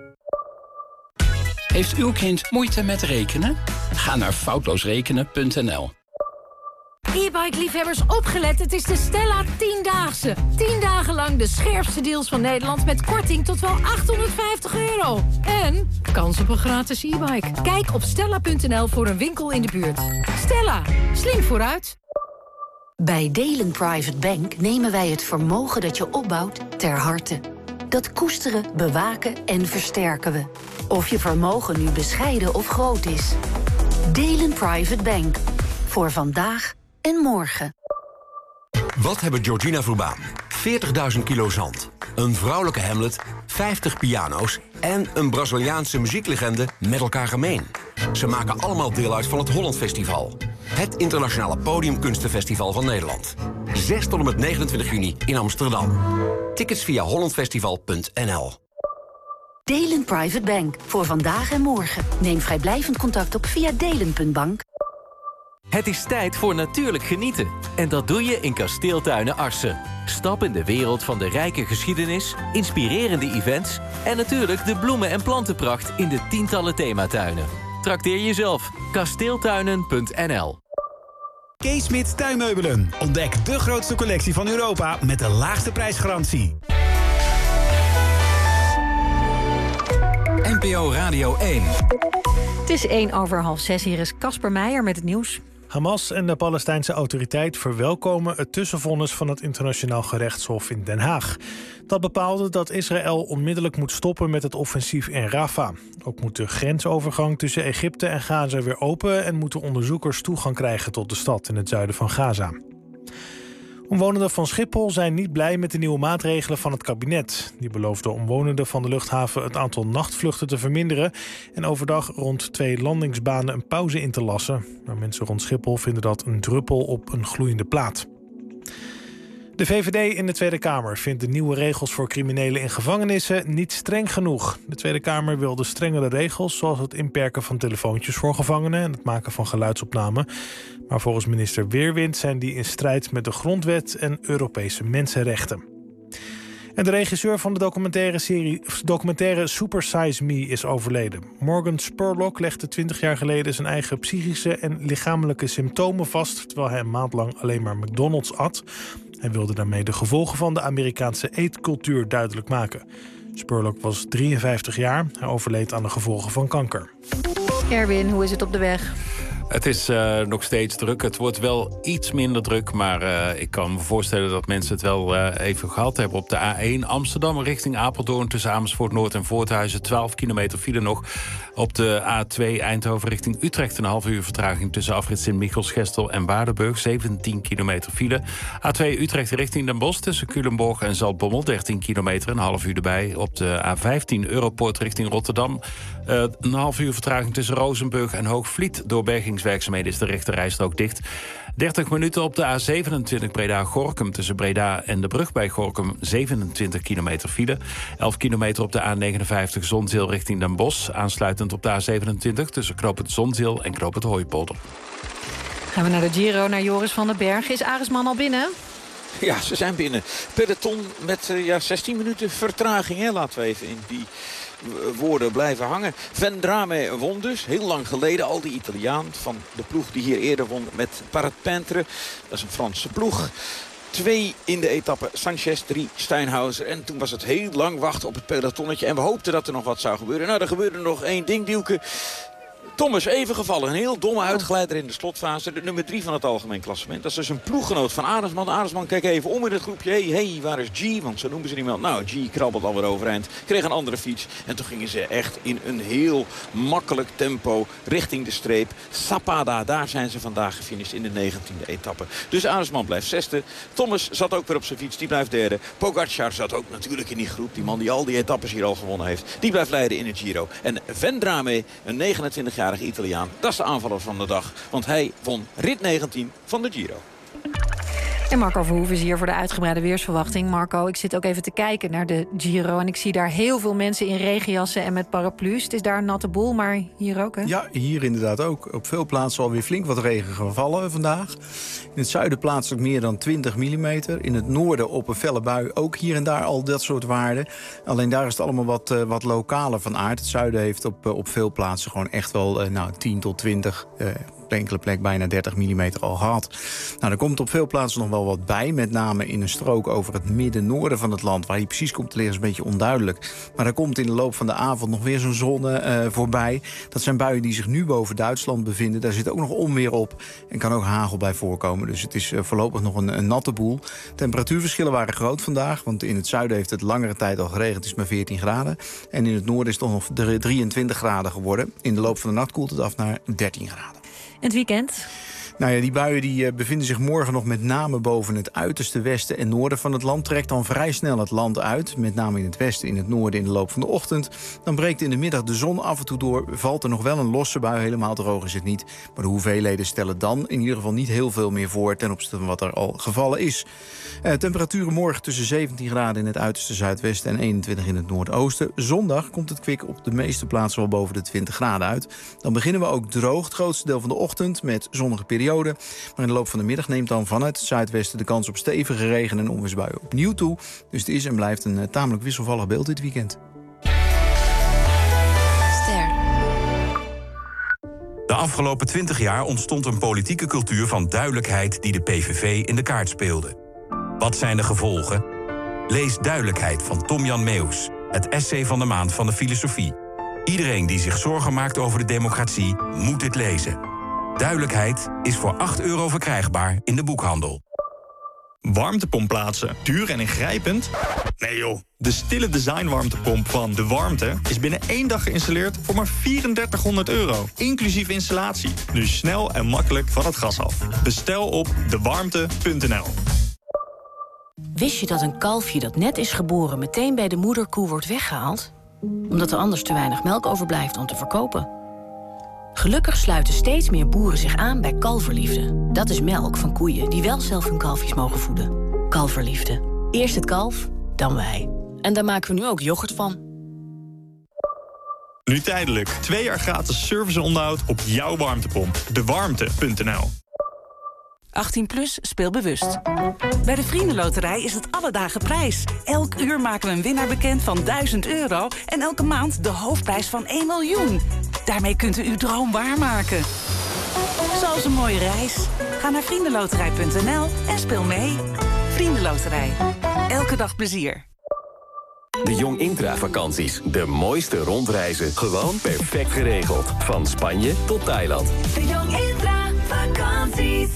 Heeft uw kind moeite met rekenen? Ga naar foutloosrekenen punt n l. E-bike-liefhebbers opgelet, het is de Stella tiendaagse. tien dagen lang de scherpste deals van Nederland met korting tot wel achthonderdvijftig euro. En kans op een gratis e-bike. Kijk op stella punt n l voor een winkel in de buurt. Stella, slim vooruit. Bij Delen Private Bank nemen wij het vermogen dat je opbouwt ter harte. Dat koesteren, bewaken en versterken we. Of je vermogen nu bescheiden of groot is. Delen Private Bank. Voor vandaag en morgen. Wat hebben Georgina Verbaan, veertigduizend kilo zand, een vrouwelijke Hamlet, vijftig piano's en een Braziliaanse muzieklegende met elkaar gemeen? Ze maken allemaal deel uit van het Holland Festival. Het internationale podiumkunstenfestival van Nederland. zes tot en met negenentwintig juni in Amsterdam. Tickets via hollandfestival punt n l. Delen Private Bank. Voor vandaag en morgen. Neem vrijblijvend contact op via delen punt bank. Het is tijd voor natuurlijk genieten. En dat doe je in Kasteeltuinen Arsen. Stap in de wereld van de rijke geschiedenis, inspirerende events en natuurlijk de bloemen- en plantenpracht in de tientallen thematuinen. Trakteer jezelf. kasteeltuinen punt n l. Kees Smit Tuinmeubelen. Ontdek de grootste collectie van Europa met de laagste prijsgarantie. N P O Radio één. Het is één over half zes. Hier is Casper Meijer met het nieuws. Hamas en de Palestijnse autoriteit verwelkomen het tussenvonnis van het Internationaal Gerechtshof in Den Haag. Dat bepaalde dat Israël onmiddellijk moet stoppen met het offensief in Rafah. Ook moet de grensovergang tussen Egypte en Gaza weer open en moeten onderzoekers toegang krijgen tot de stad in het zuiden van Gaza. Omwonenden van Schiphol zijn niet blij met de nieuwe maatregelen van het kabinet. Die beloofden omwonenden van de luchthaven het aantal nachtvluchten te verminderen en overdag rond twee landingsbanen een pauze in te lassen. Maar mensen rond Schiphol vinden dat een druppel op een gloeiende plaat. De V V D in de Tweede Kamer vindt de nieuwe regels voor criminelen in gevangenissen niet streng genoeg. De Tweede Kamer wilde strengere regels, zoals het inperken van telefoontjes voor gevangenen en het maken van geluidsopnamen. Maar volgens minister Weerwind zijn die in strijd met de grondwet en Europese mensenrechten. En de regisseur van de documentaire, serie, documentaire Super Size Me is overleden. Morgan Spurlock legde twintig jaar geleden zijn eigen psychische en lichamelijke symptomen vast, terwijl hij een maand lang alleen maar McDonald's at. Hij wilde daarmee de gevolgen van de Amerikaanse eetcultuur duidelijk maken. Spurlock was drieënvijftig jaar. Hij overleed aan de gevolgen van kanker. Erwin, hoe is het op de weg? Het is uh, nog steeds druk. Het wordt wel iets minder druk. Maar uh, ik kan me voorstellen dat mensen het wel uh, even gehad hebben. Op de A één Amsterdam richting Apeldoorn tussen Amersfoort Noord en Voorthuizen. twaalf kilometer file nog. Op de A twee Eindhoven richting Utrecht een half uur vertraging tussen afrit Sint-Michels, Gestel en Waardenburg. zeventien kilometer file. A twee Utrecht richting Den Bosch tussen Culemborg en Zaltbommel. dertien kilometer, een half uur erbij. Op de A vijftien Europoort richting Rotterdam. Uh, een half uur vertraging tussen Rozenburg en Hoogvliet. Door bergingswerkzaamheden is de rechterrijstrook dicht. dertig minuten op de A zevenentwintig Breda-Gorinchem tussen Breda en de brug bij Gorinchem. zevenentwintig kilometer file. elf kilometer op de A negenenvijftig Zonzeel richting Den Bosch. Aansluitend op de A zevenentwintig tussen knooppunt Zonzeel en knooppunt Hooipolder. Gaan we naar de Giro, naar Joris van den Berg. Is Aresman al binnen? Ja, ze zijn binnen. Peloton met uh, ja, zestien minuten vertraging. Hè? Laten we even in die woorden blijven hangen. Vendrame won dus, heel lang geleden, al die Italiaan van de ploeg die hier eerder won met Parat-Pentre. Dat is een Franse ploeg. Twee in de etappe, Sanchez, drie Steinhauser. En toen was het heel lang wachten op het pelotonnetje. En we hoopten dat er nog wat zou gebeuren. Nou, er gebeurde nog één ding, Dielke. Thomas even gevallen. Een heel domme uitgeleider in de slotfase. De nummer drie van het algemeen klassement. Dat is dus een ploeggenoot van Aresman. Aresman keek even om in het groepje. Hé, hey, hey, waar is G? Want zo noemen ze iemand. Nou, G krabbelt alweer overeind. Kreeg een andere fiets. En toen gingen ze echt in een heel makkelijk tempo richting de streep. Zapada, daar zijn ze vandaag gefinished in de negentiende etappe. Dus Aresman blijft zesde. Thomas zat ook weer op zijn fiets. Die blijft derde. Pogacar zat ook natuurlijk in die groep. Die man die al die etappes hier al gewonnen heeft. Die blijft leiden in het Giro. En Vendrame, een negenentwintigjarige Italiaan. Dat is de aanvaller van de dag. Want hij won rit negentien van de Giro. En Marco Verhoeven is hier voor de uitgebreide weersverwachting. Marco, ik zit ook even te kijken naar de Giro en ik zie daar heel veel mensen in regenjassen en met paraplu's. Het is daar een natte boel, maar hier ook, hè? Ja, hier inderdaad ook. Op veel plaatsen alweer flink wat regen gevallen vandaag. In het zuiden plaatselijk meer dan twintig millimeter. In het noorden op een felle bui ook hier en daar al dat soort waarden. Alleen daar is het allemaal wat, uh, wat lokaler van aard. Het zuiden heeft op, uh, op veel plaatsen gewoon echt wel uh, nou, tien tot twintig... Uh, op enkele plek bijna dertig millimeter al gehad. Nou, er komt op veel plaatsen nog wel wat bij. Met name in een strook over het midden-noorden van het land. Waar die precies komt te liggen is een beetje onduidelijk. Maar er komt in de loop van de avond nog weer zo'n zone uh, voorbij. Dat zijn buien die zich nu boven Duitsland bevinden. Daar zit ook nog onweer op. En kan ook hagel bij voorkomen. Dus het is uh, voorlopig nog een, een natte boel. Temperatuurverschillen waren groot vandaag. Want in het zuiden heeft het langere tijd al geregend. Het is maar veertien graden. En in het noorden is het toch nog drieëntwintig graden geworden. In de loop van de nacht koelt het af naar dertien graden. En het weekend? Nou ja, die buien die uh, bevinden zich morgen nog met name boven het uiterste westen en noorden van het land. Trekt dan vrij snel het land uit, met name in het westen, in het noorden in de loop van de ochtend. Dan breekt in de middag de zon af en toe door. Valt er nog wel een losse bui, helemaal droog is het niet. Maar de hoeveelheden stellen dan in ieder geval niet heel veel meer voor ten opzichte van wat er al gevallen is. Uh, temperaturen morgen tussen zeventien graden in het uiterste zuidwesten en eenentwintig in het noordoosten. Zondag komt het kwik op de meeste plaatsen wel boven de twintig graden uit. Dan beginnen we ook droog het grootste deel van de ochtend met zonnige perioden. Maar in de loop van de middag neemt dan vanuit het zuidwesten de kans op stevige regen- en onweersbuien opnieuw toe. Dus het is en blijft een uh, tamelijk wisselvallig beeld dit weekend. Ster. De afgelopen twintig jaar ontstond een politieke cultuur van duidelijkheid die de P V V in de kaart speelde. Wat zijn de gevolgen? Lees Duidelijkheid van Tom-Jan Meeuws, het essay van de maand van de filosofie. Iedereen die zich zorgen maakt over de democratie moet dit lezen. Duidelijkheid is voor acht euro verkrijgbaar in de boekhandel. Warmtepomp plaatsen. Duur en ingrijpend? Nee joh. De stille design warmtepomp van De Warmte is binnen één dag geïnstalleerd voor maar drieëndertighonderd euro. Inclusief installatie. Dus snel en makkelijk van het gas af. Bestel op de warmte punt n l. Wist je dat een kalfje dat net is geboren meteen bij de moederkoe wordt weggehaald? Omdat er anders te weinig melk overblijft om te verkopen. Gelukkig sluiten steeds meer boeren zich aan bij Kalverliefde. Dat is melk van koeien die wel zelf hun kalfjes mogen voeden. Kalverliefde. Eerst het kalf, dan wij. En daar maken we nu ook yoghurt van. Nu tijdelijk. Twee jaar gratis service en onderhoud op jouw warmtepomp. de warmte punt n l. achttien plus, speel bewust. Bij de Vriendenloterij is het alle dagen prijs. Elk uur maken we een winnaar bekend van duizend euro... en elke maand de hoofdprijs van één miljoen. Daarmee kunt u uw droom waarmaken. Zoals een mooie reis. Ga naar vriendenloterij punt n l en speel mee. Vriendenloterij. Elke dag plezier. De Jong Intra-vakanties. De mooiste rondreizen. Gewoon perfect geregeld. Van Spanje tot Thailand. De Jong Intra-vakanties.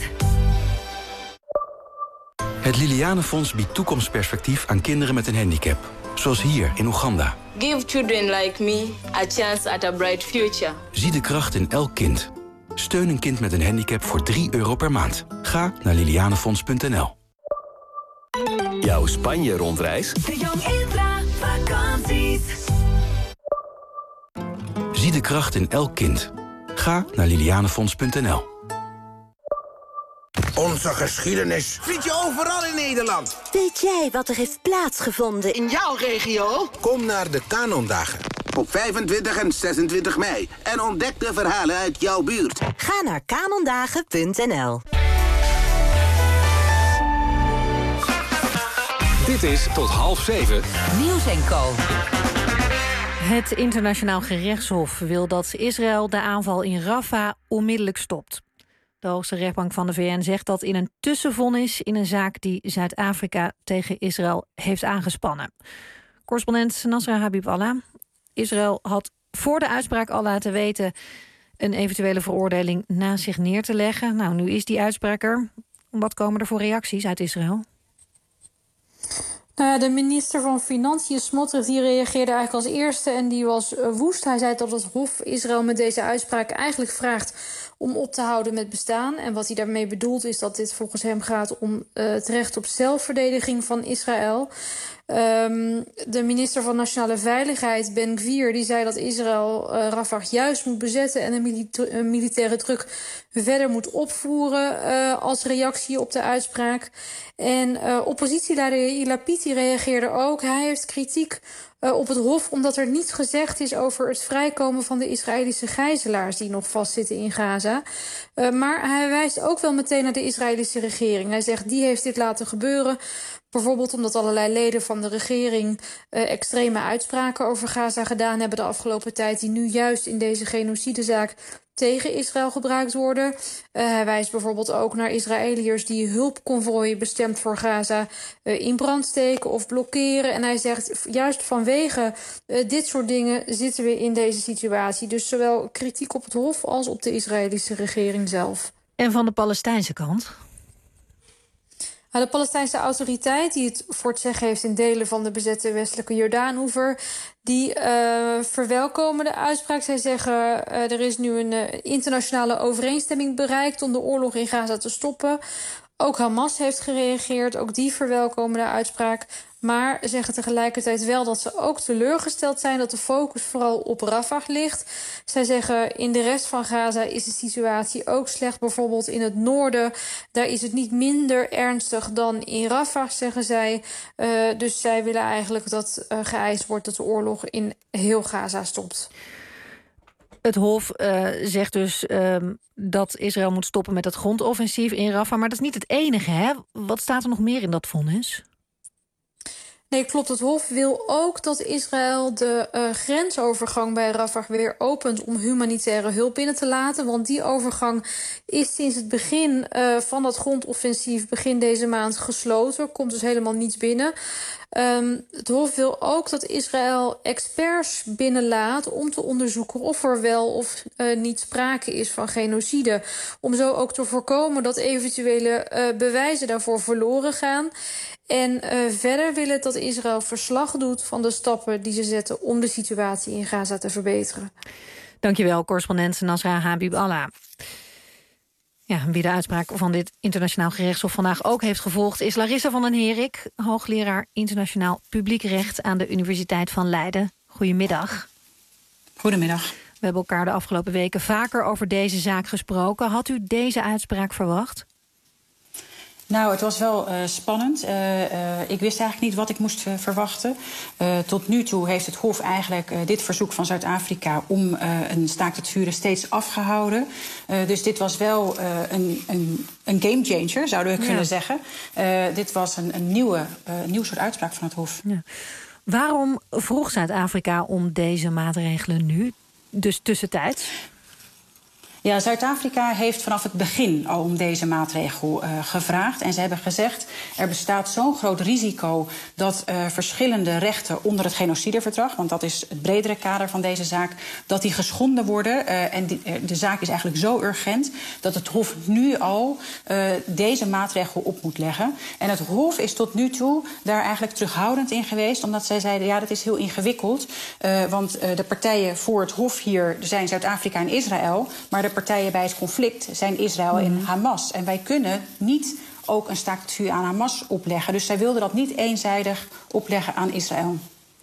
Het Lilianenfonds biedt toekomstperspectief aan kinderen met een handicap. Zoals hier in Oeganda. Give children like me a chance at a bright future. Zie de kracht in elk kind. Steun een kind met een handicap voor drie euro per maand. Ga naar lilianenfonds punt n l. Jouw Spanje-rondreis? De Jong Intra-vakanties. Zie de kracht in elk kind. Ga naar lilianenfonds punt n l. Onze geschiedenis vind je overal in Nederland. Weet jij wat er heeft plaatsgevonden in jouw regio? Kom naar de Kanondagen op vijfentwintig en zesentwintig mei en ontdek de verhalen uit jouw buurt. Ga naar kanondagen punt n l. Dit is tot half zeven. Nieuws en Co. Het internationaal gerechtshof wil dat Israël de aanval in Rafah onmiddellijk stopt. De hoogste rechtbank van de V N zegt dat in een tussenvonnis in een zaak die Zuid-Afrika tegen Israël heeft aangespannen. Correspondent Nasra Habib-Allah. Israël had voor de uitspraak al laten weten een eventuele veroordeling naast zich neer te leggen. Nou, nu is die uitspraak er. Wat komen er voor reacties uit Israël? Nou ja, de minister van Financiën, Smotrich, die reageerde eigenlijk als eerste en die was woest. Hij zei dat het Hof Israël met deze uitspraak eigenlijk vraagt om op te houden met bestaan. En wat hij daarmee bedoelt is dat dit volgens hem gaat om uh, het recht op zelfverdediging van Israël. Um, de minister van Nationale Veiligheid, Ben Gvir, die zei dat Israël uh, Rafah juist moet bezetten en een, milita- een militaire druk verder moet opvoeren uh, als reactie op de uitspraak. En uh, oppositieleider Yair Lapid reageerde ook. Hij heeft kritiek uh, op het Hof omdat er niets gezegd is over het vrijkomen van de Israëlische gijzelaars die nog vastzitten in Gaza. Uh, maar hij wijst ook wel meteen naar de Israëlische regering. Hij zegt die heeft dit laten gebeuren. Bijvoorbeeld omdat allerlei leden van de regering uh, extreme uitspraken over Gaza gedaan hebben de afgelopen tijd, die nu juist in deze genocidezaak tegen Israël gebruikt worden. Uh, hij wijst bijvoorbeeld ook naar Israëliërs die hulpconvooien bestemd voor Gaza uh, in brand steken of blokkeren. En hij zegt juist vanwege uh, dit soort dingen zitten we in deze situatie. Dus zowel kritiek op het Hof als op de Israëlische regering zelf. En van de Palestijnse kant? De Palestijnse autoriteit, die het voor het zeggen heeft in delen van de bezette westelijke Jordaanoever, die uh, verwelkomen de uitspraak. Zij zeggen uh, er is nu een uh, internationale overeenstemming bereikt om de oorlog in Gaza te stoppen. Ook Hamas heeft gereageerd, ook die verwelkomen de uitspraak. Maar zeggen tegelijkertijd wel dat ze ook teleurgesteld zijn dat de focus vooral op Rafah ligt. Zij zeggen in de rest van Gaza is de situatie ook slecht. Bijvoorbeeld in het noorden, daar is het niet minder ernstig dan in Rafah, zeggen zij. Uh, dus zij willen eigenlijk dat uh, geëist wordt dat de oorlog in heel Gaza stopt. Het Hof uh, zegt dus uh, dat Israël moet stoppen met het grondoffensief in Rafah. Maar dat is niet het enige, hè? Wat staat er nog meer in dat vonnis? Nee, klopt. Het Hof wil ook dat Israël de uh, grensovergang bij Rafah weer opent om humanitaire hulp binnen te laten. Want die overgang is sinds het begin uh, van dat grondoffensief begin deze maand gesloten. Er komt dus helemaal niets binnen. Um, het Hof wil ook dat Israël experts binnenlaat om te onderzoeken of er wel of uh, niet sprake is van genocide. Om zo ook te voorkomen dat eventuele uh, bewijzen daarvoor verloren gaan. En uh, verder wil het dat Israël verslag doet van de stappen die ze zetten om de situatie in Gaza te verbeteren. Dankjewel, correspondent Nasra Habib Allah. Ja, wie de uitspraak van dit internationaal gerechtshof vandaag ook heeft gevolgd is Larissa van den Herik, hoogleraar internationaal publiek recht aan de Universiteit van Leiden. Goedemiddag. Goedemiddag. We hebben elkaar de afgelopen weken vaker over deze zaak gesproken. Had u deze uitspraak verwacht? Nou, het was wel uh, spannend. Uh, uh, ik wist eigenlijk niet wat ik moest uh, verwachten. Uh, tot nu toe heeft het Hof eigenlijk uh, dit verzoek van Zuid-Afrika om uh, een staakt het vuren steeds afgehouden. Uh, dus dit was wel uh, een, een, een gamechanger, zouden we ja. kunnen zeggen. Uh, dit was een, een nieuwe, uh, nieuw soort uitspraak van het Hof. Ja. Waarom vroeg Zuid-Afrika om deze maatregelen nu, dus tussentijds? Ja, Zuid-Afrika heeft vanaf het begin al om deze maatregel uh, gevraagd. En ze hebben gezegd, er bestaat zo'n groot risico dat uh, verschillende rechten onder het genocideverdrag, want dat is het bredere kader van deze zaak, dat die geschonden worden. Uh, en die, de zaak is eigenlijk zo urgent dat het Hof nu al uh, deze maatregel op moet leggen. En het Hof is tot nu toe daar eigenlijk terughoudend in geweest, omdat zij zeiden, ja, dat is heel ingewikkeld. Uh, want uh, de partijen voor het Hof hier zijn Zuid-Afrika en Israël, maar de partijen bij het conflict zijn Israël en mm. Hamas. En wij kunnen niet ook een staakt het vuur aan Hamas opleggen. Dus zij wilden dat niet eenzijdig opleggen aan Israël.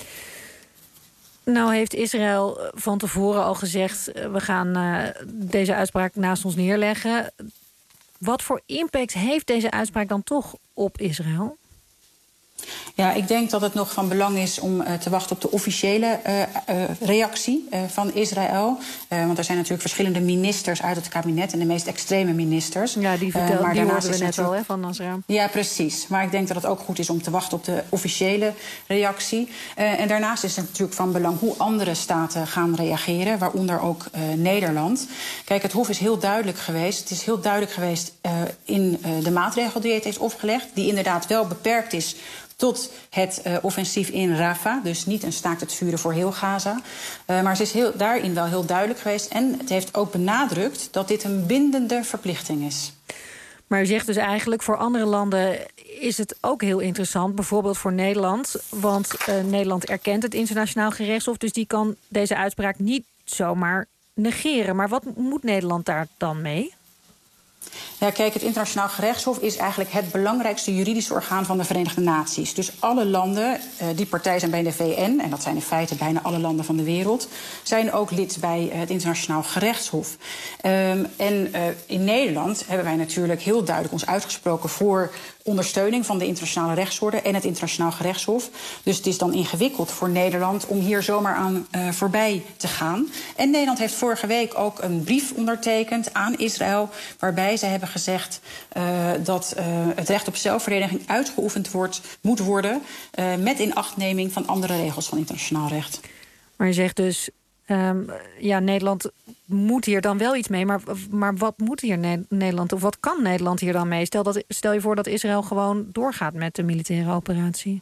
Nou heeft Israël van tevoren al gezegd, we gaan uh, deze uitspraak naast ons neerleggen. Wat voor impact heeft deze uitspraak dan toch op Israël? Ja, ik denk dat het nog van belang is om uh, te wachten op de officiële uh, uh, reactie uh, van Israël. Uh, want er zijn natuurlijk verschillende ministers uit het kabinet en de meest extreme ministers. Ja, die, vertel, uh, maar die hoorden we net al, hè, van Nasra. Ja, precies. Maar ik denk dat het ook goed is om te wachten op de officiële reactie. Uh, en daarnaast is het natuurlijk van belang hoe andere staten gaan reageren, waaronder ook uh, Nederland. Kijk, het Hof is heel duidelijk geweest. Het is heel duidelijk geweest uh, in uh, de maatregel die het heeft opgelegd, die inderdaad wel beperkt is tot het uh, offensief in Rafah. Dus niet een staakt het vuren voor heel Gaza. Uh, maar het is heel, daarin wel heel duidelijk geweest. En het heeft ook benadrukt dat dit een bindende verplichting is. Maar u zegt dus eigenlijk, voor andere landen is het ook heel interessant. Bijvoorbeeld voor Nederland. Want uh, Nederland erkent het internationaal gerechtshof. Dus die kan deze uitspraak niet zomaar negeren. Maar wat moet Nederland daar dan mee? Ja, kijk, het Internationaal Gerechtshof is eigenlijk het belangrijkste juridische orgaan van de Verenigde Naties. Dus alle landen uh, die partij zijn bij de V N, en dat zijn in feite bijna alle landen van de wereld, zijn ook lid bij uh, het Internationaal Gerechtshof. Um, en uh, in Nederland hebben wij natuurlijk heel duidelijk ons uitgesproken voor ondersteuning van de internationale rechtsorde en het Internationaal Gerechtshof. Dus het is dan ingewikkeld voor Nederland om hier zomaar aan uh, voorbij te gaan. En Nederland heeft vorige week ook een brief ondertekend aan Israël, waarbij zij hebben gezegd uh, dat uh, het recht op zelfverdediging uitgeoefend wordt, moet worden, uh, met inachtneming van andere regels van internationaal recht. Maar je zegt dus, um, ja, Nederland moet hier dan wel iets mee, maar, maar wat moet hier ne- Nederland, of wat kan Nederland hier dan mee? Stel, dat, stel je voor dat Israël gewoon doorgaat met de militaire operatie.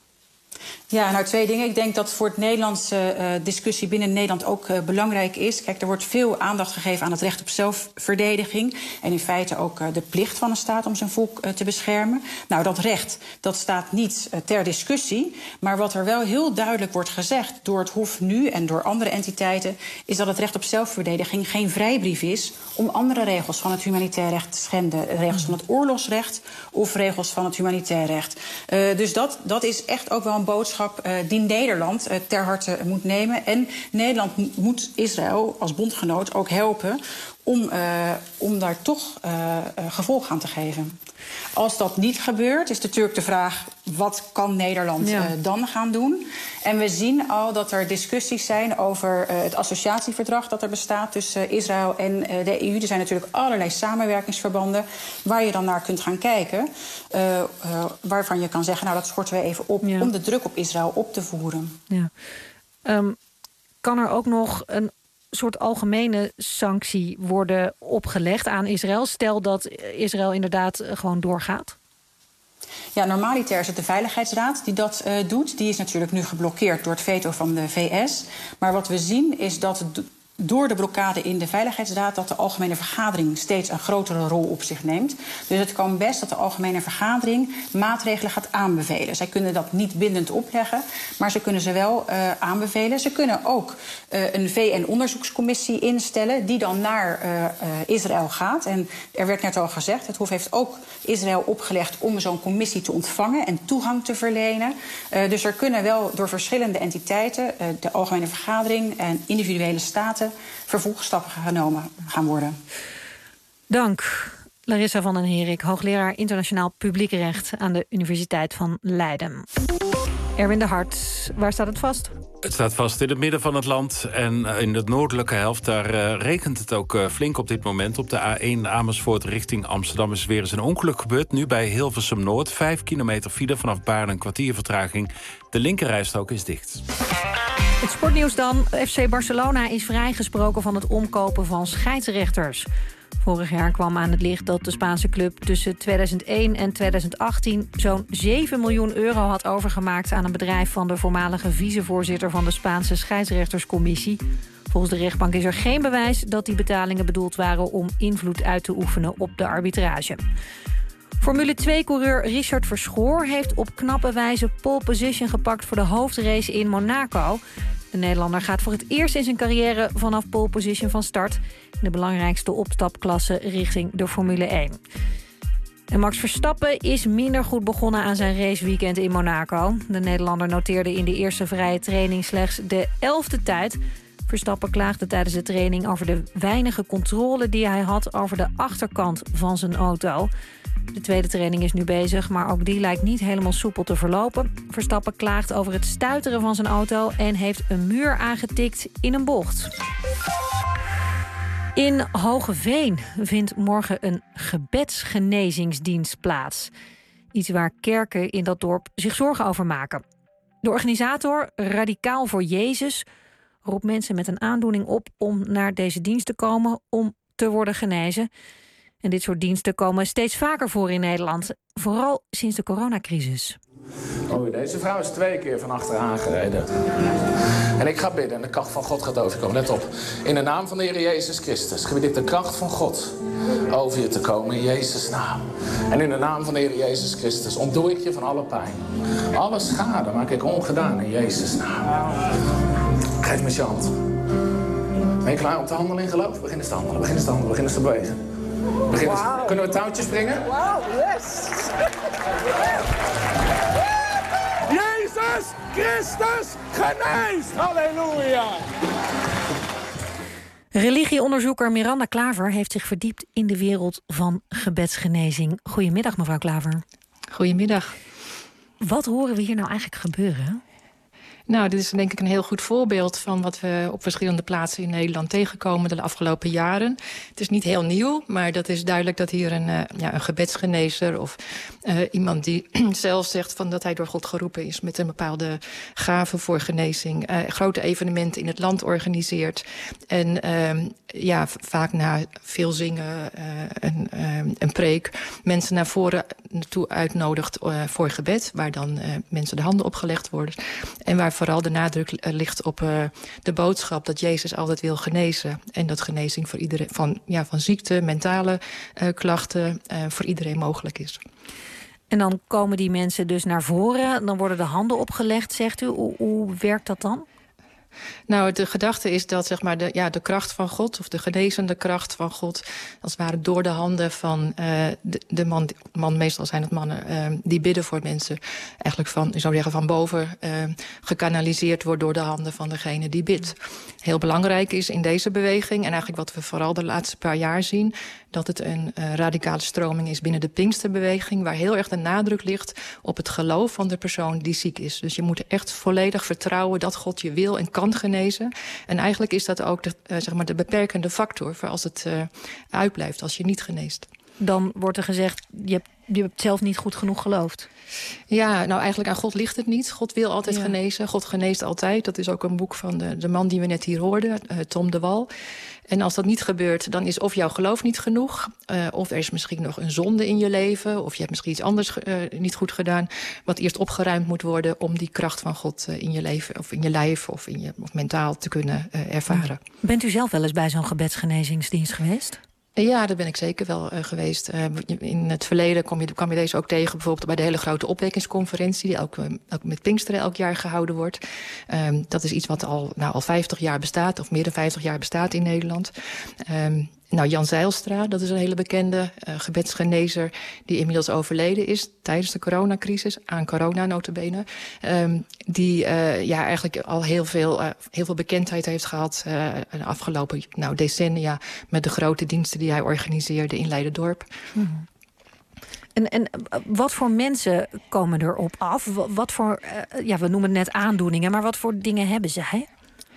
Ja, nou twee dingen. Ik denk dat voor het Nederlandse uh, discussie binnen Nederland ook uh, belangrijk is. Kijk, er wordt veel aandacht gegeven aan het recht op zelfverdediging. En in feite ook uh, de plicht van een staat om zijn volk uh, te beschermen. Nou, dat recht, dat staat niet uh, ter discussie. Maar wat er wel heel duidelijk wordt gezegd door het Hof nu en door andere entiteiten, is dat het recht op zelfverdediging geen vrijbrief is om andere regels van het humanitair recht te schenden. Regels van het oorlogsrecht of regels van het humanitair recht. Uh, dus dat, dat is echt ook wel een boodschap uh, die Nederland uh, ter harte moet nemen. En Nederland m- moet Israël als bondgenoot ook helpen om, uh, om daar toch uh, uh, gevolg aan te geven. Als dat niet gebeurt, is natuurlijk de vraag, wat kan Nederland ja. uh, dan gaan doen? En we zien al dat er discussies zijn over uh, het associatieverdrag dat er bestaat tussen uh, Israël en uh, de E U. Er zijn natuurlijk allerlei samenwerkingsverbanden waar je dan naar kunt gaan kijken. Uh, uh, waarvan je kan zeggen, nou dat schorten we even op ja. om de druk op Israël op te voeren. Ja. Um, kan er ook nog een soort algemene sanctie worden opgelegd aan Israël? Stel dat Israël inderdaad gewoon doorgaat. Ja, normaliter is het de Veiligheidsraad die dat uh, doet. Die is natuurlijk nu geblokkeerd door het veto van de V S. Maar wat we zien is dat d- door de blokkade in de Veiligheidsraad dat de Algemene Vergadering steeds een grotere rol op zich neemt. Dus het kan best dat de Algemene Vergadering maatregelen gaat aanbevelen. Zij kunnen dat niet bindend opleggen, maar ze kunnen ze wel uh, aanbevelen. Ze kunnen ook uh, een V N-onderzoekscommissie instellen die dan naar uh, uh, Israël gaat. En er werd net al gezegd, het Hof heeft ook Israël opgelegd om zo'n commissie te ontvangen en toegang te verlenen. Uh, dus er kunnen wel door verschillende entiteiten, uh, de Algemene Vergadering en individuele staten, vervolgstappen genomen gaan worden. Dank, Larissa van den Herik, hoogleraar internationaal publiek recht aan de Universiteit van Leiden. Erwin de Hart, waar staat het vast? Het staat vast in het midden van het land en in de noordelijke helft. Daar uh, regent het ook uh, flink op dit moment. Op de A één Amersfoort richting Amsterdam is weer eens een ongeluk gebeurd. Nu bij Hilversum Noord, vijf kilometer file vanaf Baarn, een kwartier vertraging. De linkerrijstrook is dicht. Het sportnieuws dan. F C Barcelona is vrijgesproken van het omkopen van scheidsrechters. Vorig jaar kwam aan het licht dat de Spaanse club tussen tweeduizend één en tweeduizend achttien... zo'n zeven miljoen euro had overgemaakt aan een bedrijf van de voormalige vicevoorzitter van de Spaanse scheidsrechterscommissie. Volgens de rechtbank is er geen bewijs dat die betalingen bedoeld waren om invloed uit te oefenen op de arbitrage. Formule twee-coureur Richard Verschoor heeft op knappe wijze pole position gepakt voor de hoofdrace in Monaco. De Nederlander gaat voor het eerst in zijn carrière vanaf pole position van start in de belangrijkste opstapklasse richting de Formule één. En Max Verstappen is minder goed begonnen aan zijn raceweekend in Monaco. De Nederlander noteerde in de eerste vrije training slechts de elfde tijd. Verstappen klaagde tijdens de training over de weinige controle die hij had over de achterkant van zijn auto. De tweede training is nu bezig, maar ook die lijkt niet helemaal soepel te verlopen. Verstappen klaagt over het stuiteren van zijn auto en heeft een muur aangetikt in een bocht. In Hogeveen vindt morgen een gebedsgenezingsdienst plaats. Iets waar kerken in dat dorp zich zorgen over maken. De organisator, Radicaal voor Jezus, roept mensen met een aandoening op om naar deze dienst te komen om te worden genezen. En dit soort diensten komen steeds vaker voor in Nederland. Vooral sinds de coronacrisis. Oh, deze vrouw is twee keer van achteraan gereden. En ik ga bidden en de kracht van God gaat overkomen. Let op. In de naam van de Heer Jezus Christus gebied ik de kracht van God over je te komen in Jezus' naam. En in de naam van de Heer Jezus Christus ontdoe ik je van alle pijn. Alle schade maak ik ongedaan in Jezus' naam. Geef me je hand. Ben je klaar om te handelen in geloof? Begin eens te handelen, begin eens te handelen, begin eens te bewegen. Beginnen, Wow. Kunnen we touwtjes springen? Wauw, yes! Jezus Christus geneest! Halleluja! Religieonderzoeker Miranda Klaver heeft zich verdiept in de wereld van gebedsgenezing. Goedemiddag, mevrouw Klaver. Goedemiddag. Wat horen we hier nou eigenlijk gebeuren? Nou, dit is denk ik een heel goed voorbeeld van wat we op verschillende plaatsen in Nederland tegenkomen de afgelopen jaren. Het is niet heel nieuw, maar dat is duidelijk dat hier een, uh, ja, een gebedsgenezer of uh, iemand die zelf zegt van dat hij door God geroepen is met een bepaalde gave voor genezing, uh, grote evenementen in het land organiseert en uh, ja, vaak na veel zingen, uh, een, uh, een preek, mensen naar voren naartoe uitnodigt uh, voor gebed, waar dan uh, mensen de handen opgelegd worden en waar vooral de nadruk ligt op uh, de boodschap dat Jezus altijd wil genezen. En dat genezing voor iedereen, van, ja, van ziekte, mentale uh, klachten, uh, voor iedereen mogelijk is. En dan komen die mensen dus naar voren, dan worden de handen opgelegd, zegt u. Hoe, hoe werkt dat dan? Nou, de gedachte is dat zeg maar, de, ja, de kracht van God, of de genezende kracht van God, als het ware door de handen van uh, de, de man, man, meestal zijn het mannen, uh, die bidden voor mensen, eigenlijk van, ik zou zeggen, van boven uh, gekanaliseerd wordt door de handen van degene die bidt. Heel belangrijk is in deze beweging, en eigenlijk wat we vooral de laatste paar jaar zien, dat het een uh, radicale stroming is binnen de Pinksterbeweging, waar heel erg de nadruk ligt op het geloof van de persoon die ziek is. Dus je moet echt volledig vertrouwen dat God je wil en kan genezen. En eigenlijk is dat ook de, uh, zeg maar de beperkende factor voor als het uh, uitblijft, als je niet geneest. Dan wordt er gezegd, je hebt, je hebt zelf niet goed genoeg geloofd. Ja, nou eigenlijk aan God ligt het niet. God wil altijd ja. genezen. God geneest altijd. Dat is ook een boek van de, de man die we net hier hoorden, uh, Tom de Wal. En als dat niet gebeurt, dan is of jouw geloof niet genoeg, uh, of er is misschien nog een zonde in je leven, of je hebt misschien iets anders uh, niet goed gedaan, wat eerst opgeruimd moet worden om die kracht van God uh, in je leven, of in je lijf, of, in je, of mentaal te kunnen uh, ervaren. Bent u zelf wel eens bij zo'n gebedsgenezingsdienst geweest? Ja, dat ben ik zeker wel uh, geweest. Uh, in het verleden kwam je, kwam je deze ook tegen, bijvoorbeeld bij de hele grote opwekkingsconferentie, die ook, uh, ook met Pinksteren elk jaar gehouden wordt. Um, dat is iets wat al, nou, al vijftig jaar bestaat, of meer dan vijftig jaar bestaat in Nederland. Um, Nou, Jan Zijlstra, dat is een hele bekende uh, gebedsgenezer die inmiddels overleden is tijdens de coronacrisis, aan corona nota bene. Um, die uh, ja, eigenlijk al heel veel, uh, heel veel bekendheid heeft gehad uh, de afgelopen nou, decennia met de grote diensten die hij organiseerde in Leiderdorp. Mm-hmm. En, en wat voor mensen komen erop af? Wat voor, uh, ja, we noemen het net aandoeningen, maar wat voor dingen hebben zij?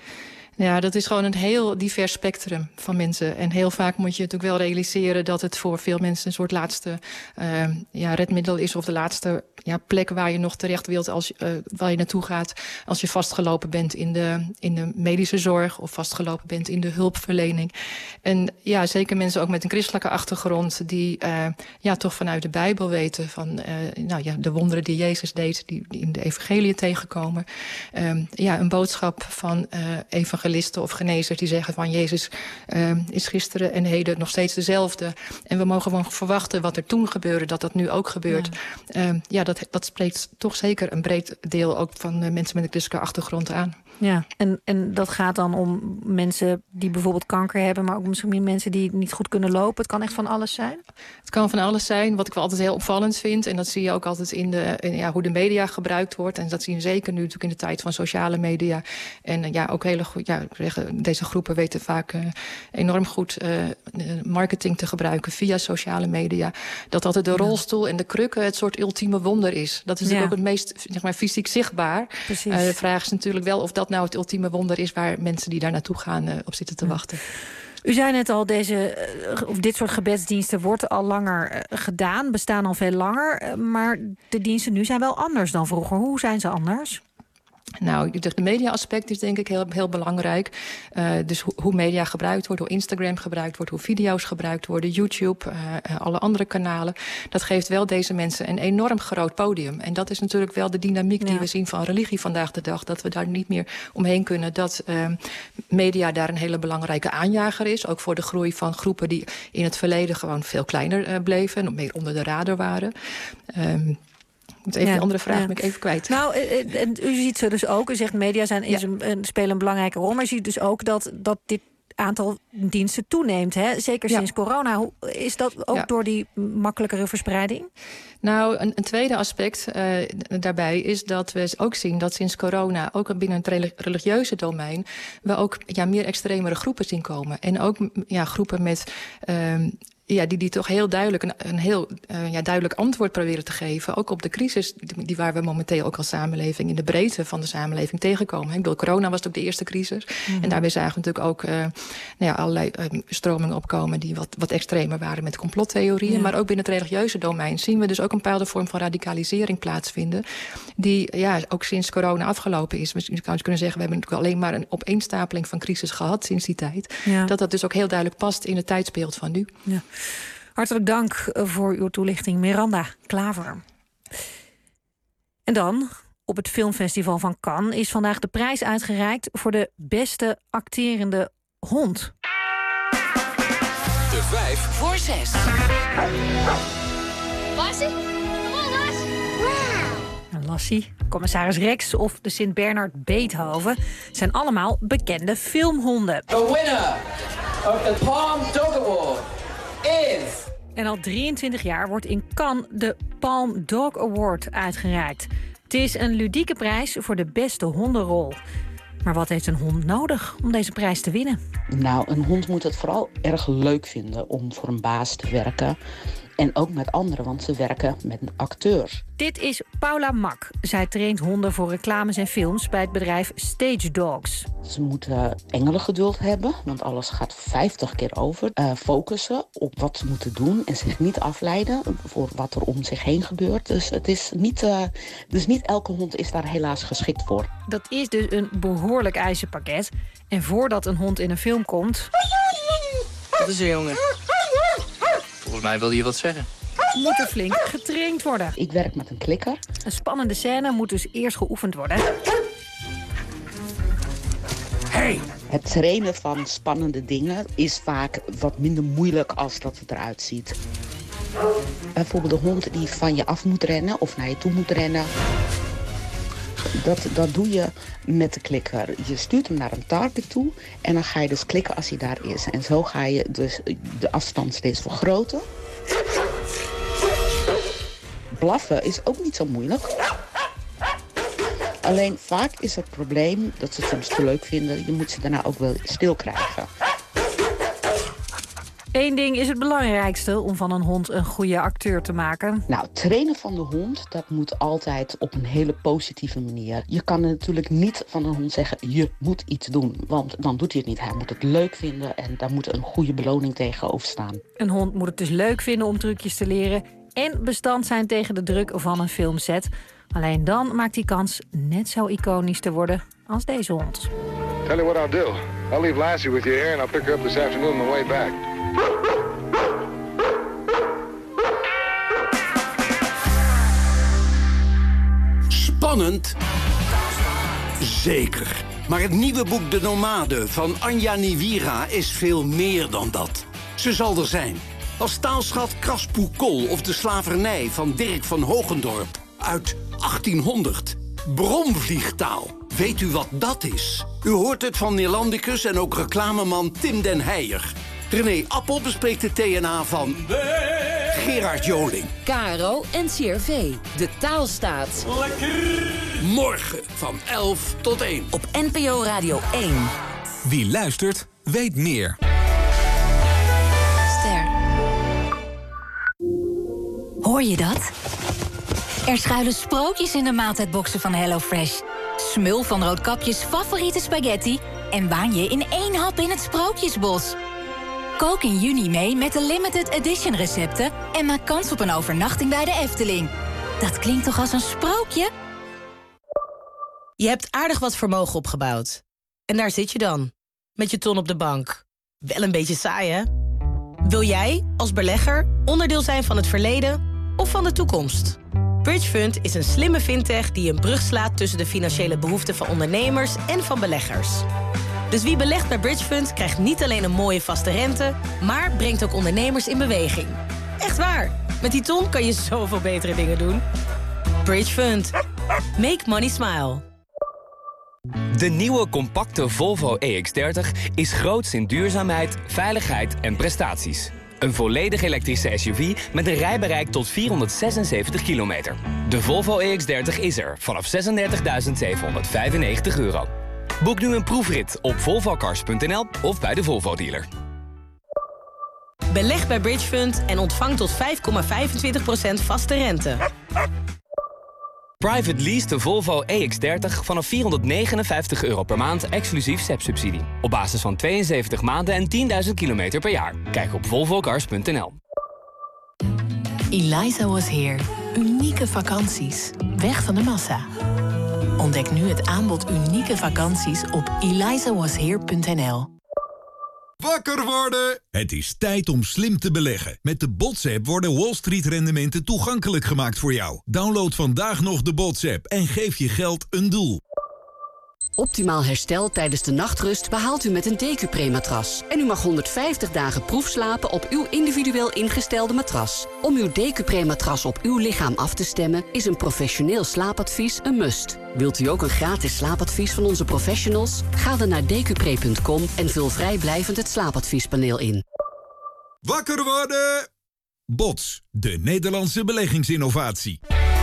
Ja, dat is gewoon een heel divers spectrum van mensen. En heel vaak moet je natuurlijk wel realiseren dat het voor veel mensen een soort laatste uh, ja, redmiddel is, of de laatste ja, plek waar je nog terecht wilt als uh, waar je naartoe gaat als je vastgelopen bent in de, in de medische zorg of vastgelopen bent in de hulpverlening. En ja, zeker mensen ook met een christelijke achtergrond die uh, ja, toch vanuit de Bijbel weten van uh, nou ja, de wonderen die Jezus deed, die, die in de evangelie tegenkomen. Um, ja, een boodschap van uh, evangelisten of genezers die zeggen van Jezus uh, is gisteren en heden nog steeds dezelfde. En we mogen gewoon verwachten wat er toen gebeurde, dat dat nu ook gebeurt. Ja, uh, ja dat, dat spreekt toch zeker een breed deel ook van uh, mensen met een christelijke achtergrond aan. Ja, en, en dat gaat dan om mensen die bijvoorbeeld kanker hebben, maar ook misschien mensen die niet goed kunnen lopen. Het kan echt van alles zijn? Het kan van alles zijn. Wat ik wel altijd heel opvallend vind, en dat zie je ook altijd in, de, in ja, hoe de media gebruikt wordt. En dat zien we zeker nu natuurlijk in de tijd van sociale media. En uh, ja, ook hele goed, ja, deze groepen weten vaak uh, enorm goed uh, marketing te gebruiken via sociale media. Dat altijd de rolstoel en de krukken het soort ultieme wonder is. Dat is natuurlijk ja. ook het meest zeg maar, fysiek zichtbaar. Uh, de vraag is natuurlijk wel of dat nou het ultieme wonder is waar mensen die daar naartoe gaan uh, op zitten te ja. wachten. U zei net al, deze, of dit soort gebedsdiensten wordt al langer uh, gedaan, bestaan al veel langer. Uh, maar de diensten nu zijn wel anders dan vroeger. Hoe zijn ze anders? Nou, de media-aspect is denk ik heel, heel belangrijk. Uh, dus ho- hoe media gebruikt wordt, hoe Instagram gebruikt wordt, hoe video's gebruikt worden, YouTube, uh, alle andere kanalen. Dat geeft wel deze mensen een enorm groot podium. En dat is natuurlijk wel de dynamiek die ja. we zien van religie vandaag de dag. Dat we daar niet meer omheen kunnen. Dat uh, media daar een hele belangrijke aanjager is. Ook voor de groei van groepen die in het verleden gewoon veel kleiner uh, bleven en meer onder de radar waren. Um, Even ja, de andere vraag ja. ben ik even kwijt. Nou, en u ziet ze dus ook. U zegt media zijn, is ja. een, spelen een belangrijke rol. Maar u ziet dus ook dat, dat dit aantal diensten toeneemt. Hè? Zeker sinds ja. corona. Hoe, is dat ook ja. door die makkelijkere verspreiding? Nou, een, een tweede aspect uh, daarbij is dat we ook zien dat sinds corona, ook binnen het religieuze domein, we ook ja, meer extremere groepen zien komen. En ook ja, groepen met Uh, Ja, die, die toch heel duidelijk een, een heel uh, ja, duidelijk antwoord proberen te geven. Ook op de crisis die, die waar we momenteel ook als samenleving in de breedte van de samenleving tegenkomen. Ik bedoel, corona was ook de eerste crisis. Mm-hmm. En daarbij zagen we natuurlijk ook uh, nou ja, allerlei uh, stromingen opkomen die wat, wat extremer waren met complottheorieën. Ja. Maar ook binnen het religieuze domein zien we dus ook een bepaalde vorm van radicalisering plaatsvinden. Die ja, ook sinds corona afgelopen is. Je zou kunnen zeggen, we hebben natuurlijk alleen maar een opeenstapeling van crisis gehad sinds die tijd. Ja. Dat dat dus ook heel duidelijk past in het tijdsbeeld van nu. Ja. Hartelijk dank voor uw toelichting, Miranda Klaver. En dan, op het filmfestival van Cannes is vandaag de prijs uitgereikt voor de beste acterende hond. De vijf voor zes. Lassie? Kom on, Las. Wow. Lassie, commissaris Rex of de Sint-Bernard Beethoven zijn allemaal bekende filmhonden. The winner of the Palm Dog Award is... En al drieëntwintig jaar wordt in Cannes de Palm Dog Award uitgereikt. Het is een ludieke prijs voor de beste hondenrol. Maar wat heeft een hond nodig om deze prijs te winnen? Nou, een hond moet het vooral erg leuk vinden om voor een baas te werken. En ook met anderen, want ze werken met acteurs. Dit is Paula Mak. Zij traint honden voor reclames en films bij het bedrijf Stage Dogs. Ze moeten engelengeduld hebben, want alles gaat vijftig keer over. Uh, focussen op wat ze moeten doen en zich niet afleiden voor wat er om zich heen gebeurt. Dus, het is niet, uh, dus niet elke hond is daar helaas geschikt voor. Dat is dus een behoorlijk eisenpakket. En voordat een hond in een film komt... Wat is er, jongen? Volgens mij wilde je wat zeggen. Moet er flink getraind worden. Ik werk met een klikker. Een spannende scène moet dus eerst geoefend worden. Hey. Het trainen van spannende dingen is vaak wat minder moeilijk als dat het eruit ziet. Bijvoorbeeld de hond die van je af moet rennen of naar je toe moet rennen. Dat, dat doe je met de klikker. Je stuurt hem naar een target toe en dan ga je dus klikken als hij daar is. En zo ga je dus de afstand steeds vergroten. Blaffen is ook niet zo moeilijk. Alleen vaak is het probleem dat ze het soms te leuk vinden. Je moet ze daarna ook wel stil krijgen. Eén ding is het belangrijkste om van een hond een goede acteur te maken. Nou, trainen van de hond, dat moet altijd op een hele positieve manier. Je kan natuurlijk niet van een hond zeggen, je moet iets doen. Want dan doet hij het niet. Hij moet het leuk vinden en daar moet een goede beloning tegenover staan. Een hond moet het dus leuk vinden om trucjes te leren en bestand zijn tegen de druk van een filmset. Alleen dan maakt hij kans net zo iconisch te worden als deze hond. Tell you what I'll do. I'll leave Lassie with you here and I'll pick her up this afternoon on the way back. Spannend? Zeker. Maar het nieuwe boek De Nomade van Anja Niwira is veel meer dan dat. Ze zal er zijn. Als taalschat Kraspoekol of de slavernij van Dirk van Hogendorp uit achttienhonderd. Bromvliegtaal. Weet u wat dat is? U hoort het van Neerlandicus en ook reclameman Tim den Heijer. René Appel bespreekt de T N A van Gerard Joling. Caro en C R V, de taalstaat. Lekker! Morgen van elf tot één. Op N P O Radio één. Wie luistert, weet meer. Ster. Hoor je dat? Er schuilen sprookjes in de maaltijdboxen van HelloFresh. Smul van Roodkapjes favoriete spaghetti en waan je in één hap in het Sprookjesbos. Kook in juni mee met de limited edition recepten en maak kans op een overnachting bij de Efteling. Dat klinkt toch als een sprookje? Je hebt aardig wat vermogen opgebouwd. En daar zit je dan, met je ton op de bank. Wel een beetje saai, hè? Wil jij, als belegger, onderdeel zijn van het verleden of van de toekomst? Bridgefund is een slimme fintech die een brug slaat tussen de financiële behoeften van ondernemers en van beleggers. Dus wie belegt bij Bridgefund krijgt niet alleen een mooie vaste rente, maar brengt ook ondernemers in beweging. Echt waar, met die ton kan je zoveel betere dingen doen. Bridgefund. Make money smile. De nieuwe compacte Volvo E X dertig is groots in duurzaamheid, veiligheid en prestaties. Een volledig elektrische S U V met een rijbereik tot vierhonderdzesenzeventig kilometer. De Volvo E X dertig is er vanaf zesendertigduizend zevenhonderdvijfennegentig euro. Boek nu een proefrit op volvocars punt n l of bij de Volvo-dealer. Beleg bij Bridgefund en ontvang tot vijf komma vijfentwintig procent vaste rente. Private lease de Volvo E X dertig vanaf vierhonderdnegenenvijftig euro per maand, exclusief S E P-subsidie. Op basis van tweeënzeventig maanden en tienduizend kilometer per jaar. Kijk op volvocars punt n l. Eliza was here. Unieke vakanties. Weg van de massa. Ontdek nu het aanbod unieke vakanties op eliza was here punt n l. Wakker worden! Het is tijd om slim te beleggen. Met de B O T S-app worden Wall Street-rendementen toegankelijk gemaakt voor jou. Download vandaag nog de B O T S-app en geef je geld een doel. Optimaal herstel tijdens de nachtrust behaalt u met een Decupre-matras. En u mag honderdvijftig dagen proefslapen op uw individueel ingestelde matras. Om uw Decupre-matras op uw lichaam af te stemmen is een professioneel slaapadvies een must. Wilt u ook een gratis slaapadvies van onze professionals? Ga dan naar decupre punt com en vul vrijblijvend het slaapadviespaneel in. Wakker worden! B O T S, de Nederlandse beleggingsinnovatie.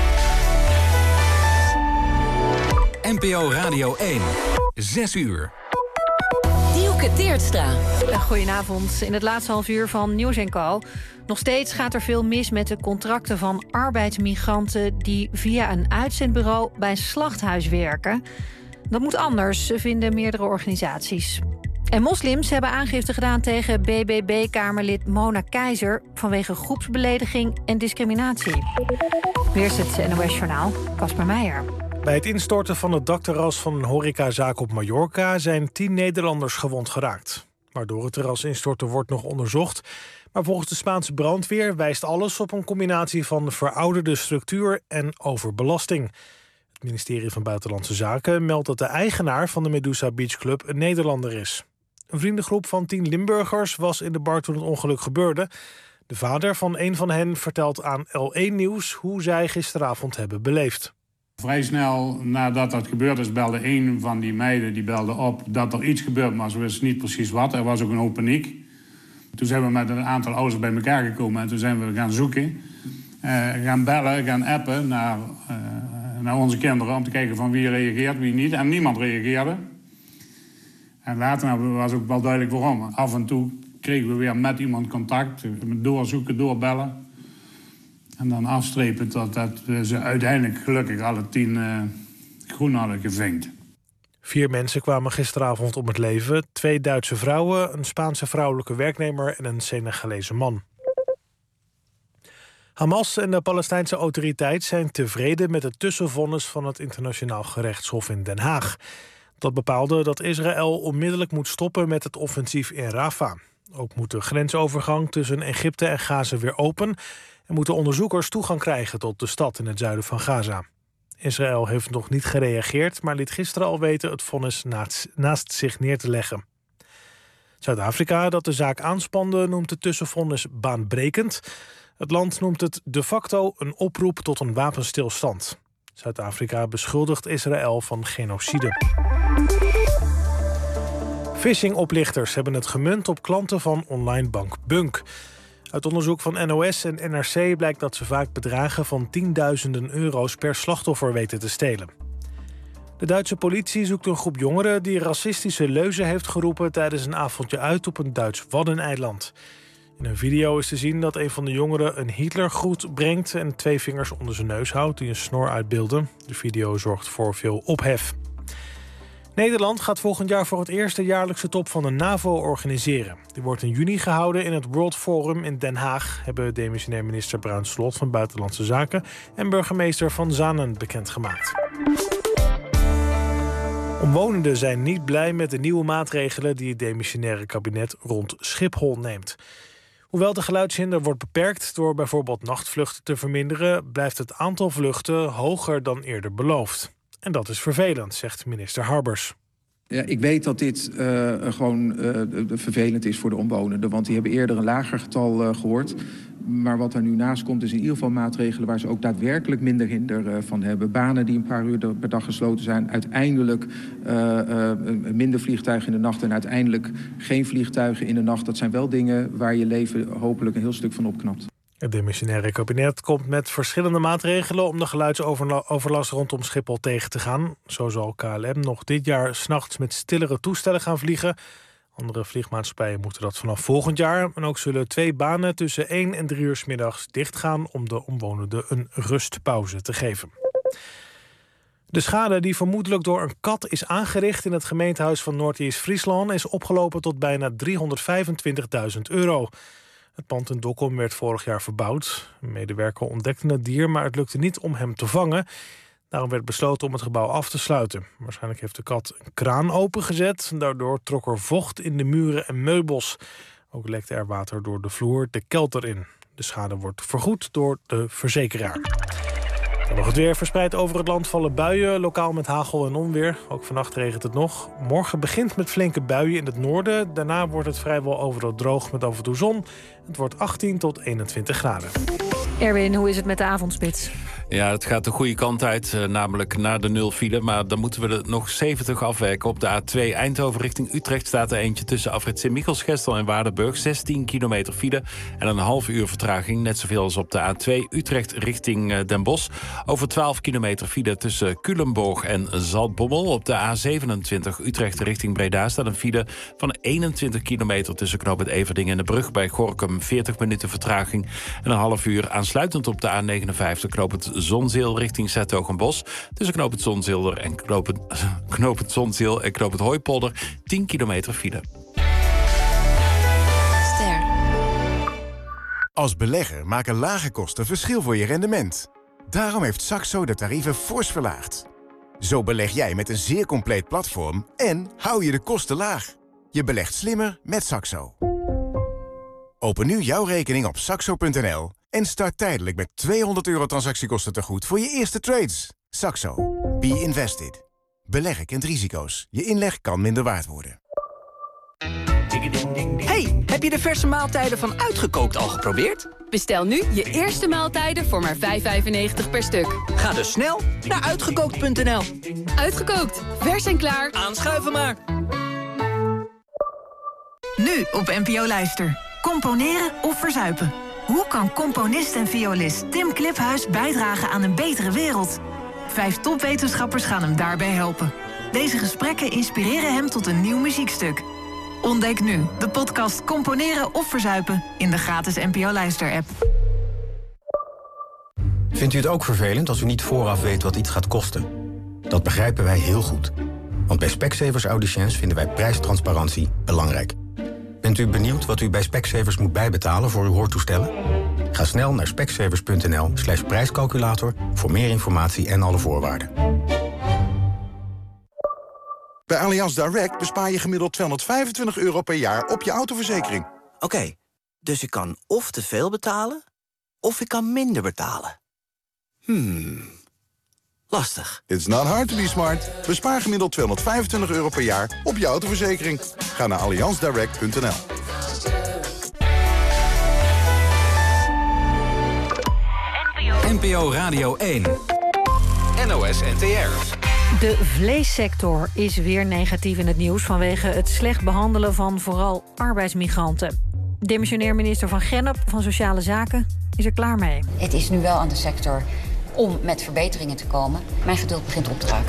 N P O Radio één. Zes uur. Dielke Teertstra. Ja, goedenavond. In het laatste half uur van Nieuws en Co. Nog steeds gaat er veel mis met de contracten van arbeidsmigranten die via een uitzendbureau bij een slachthuis werken. Dat moet anders, vinden meerdere organisaties. En moslims hebben aangifte gedaan tegen B B B-kamerlid Mona Keizer vanwege groepsbelediging en discriminatie. Eerst het N O S-journaal, Casper Meijer. Bij het instorten van het dakterras van een horecazaak op Mallorca zijn tien Nederlanders gewond geraakt. Waardoor het terras instorten wordt nog onderzocht. Maar volgens de Spaanse brandweer wijst alles op een combinatie van verouderde structuur en overbelasting. Het ministerie van Buitenlandse Zaken meldt dat de eigenaar van de Medusa Beach Club een Nederlander is. Een vriendengroep van tien Limburgers was in de bar toen het ongeluk gebeurde. De vader van een van hen vertelt aan L één Nieuws hoe zij gisteravond hebben beleefd. Vrij snel nadat dat gebeurd is, belde een van die meiden die belde op dat er iets gebeurd was. We wisten niet precies wat. Er was ook een hoop paniek. Toen zijn we met een aantal ouders bij elkaar gekomen en toen zijn we gaan zoeken. Uh, gaan bellen, gaan appen naar, uh, naar onze kinderen om te kijken van wie reageert, wie niet. En niemand reageerde. En later was ook wel duidelijk waarom. Af en toe kregen we weer met iemand contact, doorzoeken, doorbellen. En dan afstrepen totdat we ze uiteindelijk gelukkig alle tien uh, groen hadden gevinkt. Vier mensen kwamen gisteravond om het leven. Twee Duitse vrouwen, een Spaanse vrouwelijke werknemer en een Senegalese man. Hamas en de Palestijnse autoriteit zijn tevreden met het tussenvonnis van het Internationaal Gerechtshof in Den Haag. Dat bepaalde dat Israël onmiddellijk moet stoppen met het offensief in Rafah. Ook moet de grensovergang tussen Egypte en Gaza weer open en moeten onderzoekers toegang krijgen tot de stad in het zuiden van Gaza. Israël heeft nog niet gereageerd, maar liet gisteren al weten het vonnis naast, naast zich neer te leggen. Zuid-Afrika, dat de zaak aanspande, noemt het tussenvonnis baanbrekend. Het land noemt het de facto een oproep tot een wapenstilstand. Zuid-Afrika beschuldigt Israël van genocide. Phishing-oplichters hebben het gemunt op klanten van online bank Bunk. Uit onderzoek van N O S en N R C blijkt dat ze vaak bedragen van tienduizenden euro's per slachtoffer weten te stelen. De Duitse politie zoekt een groep jongeren die racistische leuzen heeft geroepen tijdens een avondje uit op een Duits waddeneiland. In een video is te zien dat een van de jongeren een Hitlergroet brengt en twee vingers onder zijn neus houdt die een snor uitbeelden. De video zorgt voor veel ophef. Nederland gaat volgend jaar voor het eerst de jaarlijkse top van de NAVO organiseren. Die wordt in juni gehouden in het World Forum in Den Haag, hebben demissionair minister Bruins Slot van Buitenlandse Zaken en burgemeester Van Zanen bekendgemaakt. Omwonenden zijn niet blij met de nieuwe maatregelen die het demissionaire kabinet rond Schiphol neemt. Hoewel de geluidshinder wordt beperkt door bijvoorbeeld nachtvluchten te verminderen, blijft het aantal vluchten hoger dan eerder beloofd. En dat is vervelend, zegt minister Harbers. Ja, ik weet dat dit uh, gewoon uh, vervelend is voor de omwonenden, want die hebben eerder een lager getal uh, gehoord. Maar wat er nu naast komt is in ieder geval maatregelen waar ze ook daadwerkelijk minder hinder uh, van hebben. Banen die een paar uur per dag gesloten zijn. Uiteindelijk uh, uh, minder vliegtuigen in de nacht en uiteindelijk geen vliegtuigen in de nacht. Dat zijn wel dingen waar je leven hopelijk een heel stuk van opknapt. Het demissionaire kabinet komt met verschillende maatregelen om de geluidsoverlast rondom Schiphol tegen te gaan. Zo zal K L M nog dit jaar 's nachts met stillere toestellen gaan vliegen. Andere vliegmaatschappijen moeten dat vanaf volgend jaar. En ook zullen twee banen tussen één en drie uur 's middags dichtgaan om de omwonenden een rustpauze te geven. De schade die vermoedelijk door een kat is aangericht in het gemeentehuis van Noord-East-Friesland is opgelopen tot bijna driehonderdvijfentwintigduizend euro. Het pand in Dokkum werd vorig jaar verbouwd. Een medewerker ontdekte het dier, maar het lukte niet om hem te vangen. Daarom werd besloten om het gebouw af te sluiten. Waarschijnlijk heeft de kat een kraan opengezet. Daardoor trok er vocht in de muren en meubels. Ook lekte er water door de vloer de kelder in. De schade wordt vergoed door de verzekeraar. En nog het weer. Verspreid over het land vallen buien, lokaal met hagel en onweer. Ook vannacht regent het nog. Morgen begint met flinke buien in het noorden. Daarna wordt het vrijwel overal droog met af en toe zon. Het wordt achttien tot eenentwintig graden. Erwin, hoe is het met de avondspits? Ja, het gaat de goede kant uit, uh, namelijk naar de nul file. Maar dan moeten we er nog zeventig afwerken. Op de A twee Eindhoven richting Utrecht staat er eentje tussen afrit Sint-Michels-Gestel en Waardenburg. zestien kilometer file en een half uur vertraging. Net zoveel als op de A twee Utrecht richting uh, Den Bosch. Over twaalf kilometer file tussen Culemborg en Zaltbommel. Op de A zevenentwintig Utrecht richting Breda staat een file van eenentwintig kilometer tussen knooppunt Everdingen en de brug bij Gorinchem. veertig minuten vertraging en een half uur aansluitend op de A negenenvijftig knooppunt Zonzeel richting 's-Hertogenbosch. Tussen knooppunt Zonzeel en knooppunt, knooppunt Zonzeel en knooppunt Hooipolder tien kilometer file. Ster. Als belegger maken lage kosten verschil voor je rendement. Daarom heeft Saxo de tarieven fors verlaagd. Zo beleg jij met een zeer compleet platform en hou je de kosten laag. Je belegt slimmer met Saxo. Open nu jouw rekening op saxo punt n l en start tijdelijk met tweehonderd euro transactiekosten tegoed voor je eerste trades. Saxo. Be invested. Beleggen kent risico's. Je inleg kan minder waard worden. Hey, heb je de verse maaltijden van Uitgekookt al geprobeerd? Bestel nu je eerste maaltijden voor maar vijf vijfennegentig per stuk. Ga dus snel naar uitgekookt punt n l. Uitgekookt, vers en klaar. Aanschuiven maar. Nu op N P O Luister. Componeren of verzuipen? Hoe kan componist en violist Tim Kliphuis bijdragen aan een betere wereld? Vijf topwetenschappers gaan hem daarbij helpen. Deze gesprekken inspireren hem tot een nieuw muziekstuk. Ontdek nu de podcast Componeren of Verzuipen in de gratis N P O Luister-app. Vindt u het ook vervelend als u niet vooraf weet wat iets gaat kosten? Dat begrijpen wij heel goed. Want bij Specsavers Audiciëns vinden wij prijstransparantie belangrijk. Bent u benieuwd wat u bij Specsavers moet bijbetalen voor uw hoortoestellen? Ga snel naar specsavers punt n l slash prijscalculator voor meer informatie en alle voorwaarden. Bij Allianz Direct bespaar je gemiddeld tweehonderdvijfentwintig euro per jaar op je autoverzekering. Oké, okay, dus ik kan of te veel betalen, of ik kan minder betalen. Hmm, lastig. It's not hard to be smart. Bespaar gemiddeld tweehonderdvijfentwintig euro per jaar op je autoverzekering. Ga naar allianz direct punt n l. N P O Radio één. N O S N T R. De vleessector is weer negatief in het nieuws vanwege het slecht behandelen van vooral arbeidsmigranten. Demissionair minister Van Gennep van Sociale Zaken is er klaar mee. Het is nu wel aan de sector om met verbeteringen te komen. Mijn geduld begint op te raken.